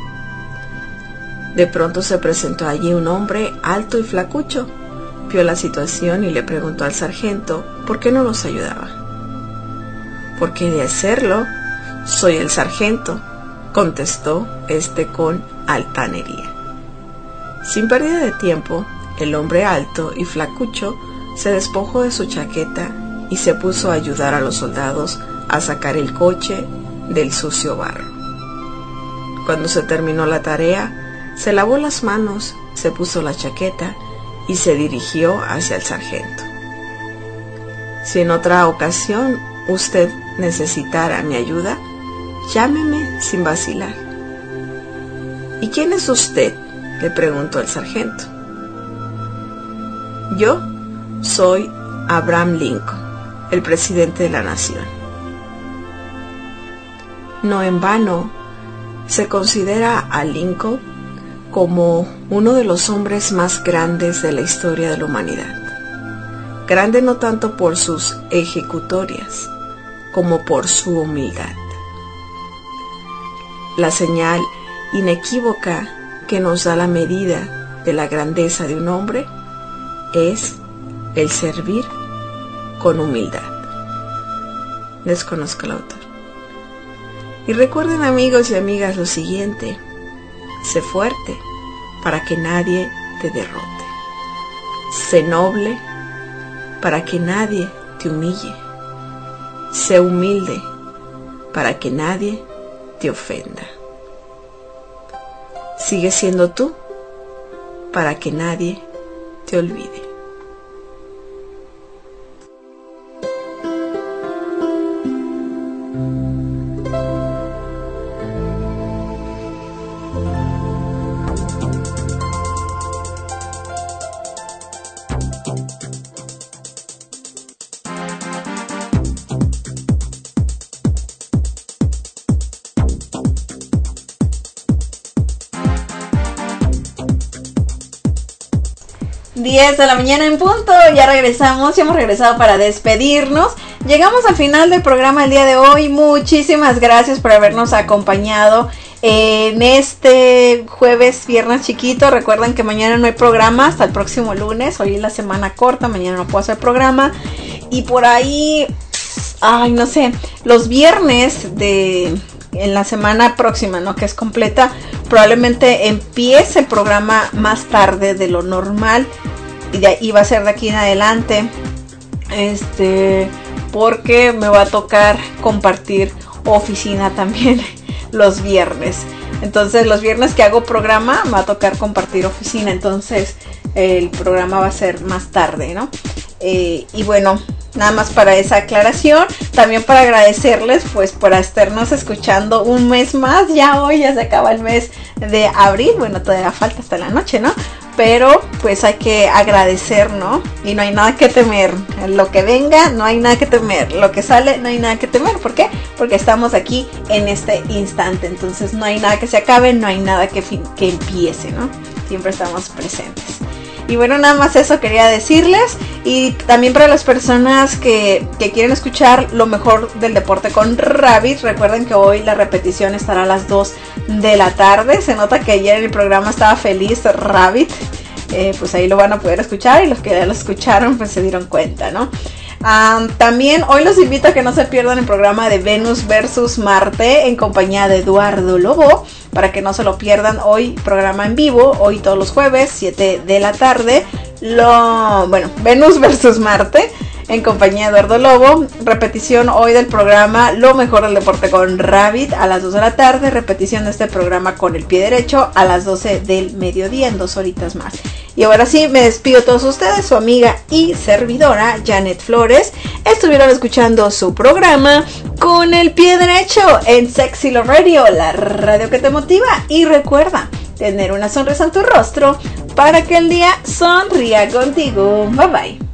De pronto se presentó allí un hombre alto y flacucho, vio la situación y le preguntó al sargento por qué no los ayudaba. «Porque de hacerlo, soy el sargento», contestó este con altanería. Sin pérdida de tiempo, el hombre alto y flacucho se despojó de su chaqueta y se puso a ayudar a los soldados a sacar el coche del sucio barro. Cuando se terminó la tarea, se lavó las manos, se puso la chaqueta y se dirigió hacia el sargento. «Si en otra ocasión usted necesitara mi ayuda, llámeme sin vacilar». «¿Y quién es usted?», le preguntó el sargento. «Yo soy Abraham Lincoln, el presidente de la nación». No en vano se considera a Lincoln como uno de los hombres más grandes de la historia de la humanidad. Grande no tanto por sus ejecutorias, como por su humildad. La señal inequívoca que nos da la medida de la grandeza de un hombre es el servir con humildad. Desconozco el autor. Y recuerden, amigos y amigas, lo siguiente: sé fuerte para que nadie te derrote. Sé noble para que nadie te humille. Sé humilde para que nadie te ofenda. Sigue siendo tú para que nadie te olvide. De la mañana en punto, ya regresamos y hemos regresado para despedirnos. Llegamos al final del programa el día de hoy. Muchísimas gracias por habernos acompañado en este jueves, viernes chiquito. Recuerden que mañana no hay programa hasta el próximo lunes. Hoy es la semana corta, mañana no puedo hacer programa. Y por ahí, no sé, los viernes de en la semana próxima, ¿no? Que es completa, probablemente empiece el programa más tarde de lo normal y va a ser de aquí en adelante, porque me va a tocar compartir oficina también los viernes. Entonces los viernes que hago programa me va a tocar compartir oficina, entonces el programa va a ser más tarde, ¿no? Y bueno, nada más para esa aclaración, también para agradecerles pues por estarnos escuchando un mes más. Ya hoy ya se acaba el mes de abril, bueno, todavía falta hasta la noche, ¿no? Pero pues hay que agradecer, ¿no? Y no hay nada que temer. Lo que venga, no hay nada que temer. Lo que sale, no hay nada que temer. ¿Por qué? Porque estamos aquí en este instante. Entonces no hay nada que se acabe, no hay nada que empiece, ¿no? Siempre estamos presentes. Y bueno, nada más eso quería decirles. Y también para las personas que quieren escuchar lo mejor del deporte con Rabbit, recuerden que hoy la repetición estará a las 2 de la tarde. Se nota que ayer en el programa estaba feliz Rabbit. Pues ahí lo van a poder escuchar, y los que ya lo escucharon pues se dieron cuenta, ¿no? También hoy los invito a que no se pierdan el programa de Venus versus Marte en compañía de Eduardo Lobo, para que no se lo pierdan. Hoy programa en vivo, hoy todos los jueves 7 de la tarde, Venus versus Marte en compañía de Eduardo Lobo. Repetición hoy del programa Lo mejor del deporte con Rabbit a las 2 de la tarde, repetición de este programa con el pie derecho a las 12 del mediodía, en 2 horitas más. Y ahora sí, me despido de todos ustedes, su amiga y servidora Janet Flores. Estuvieron escuchando su programa Con el Pie Derecho en Sexy Love Radio, la radio que te motiva. Y recuerda tener una sonrisa en tu rostro para que el día sonría contigo. Bye bye.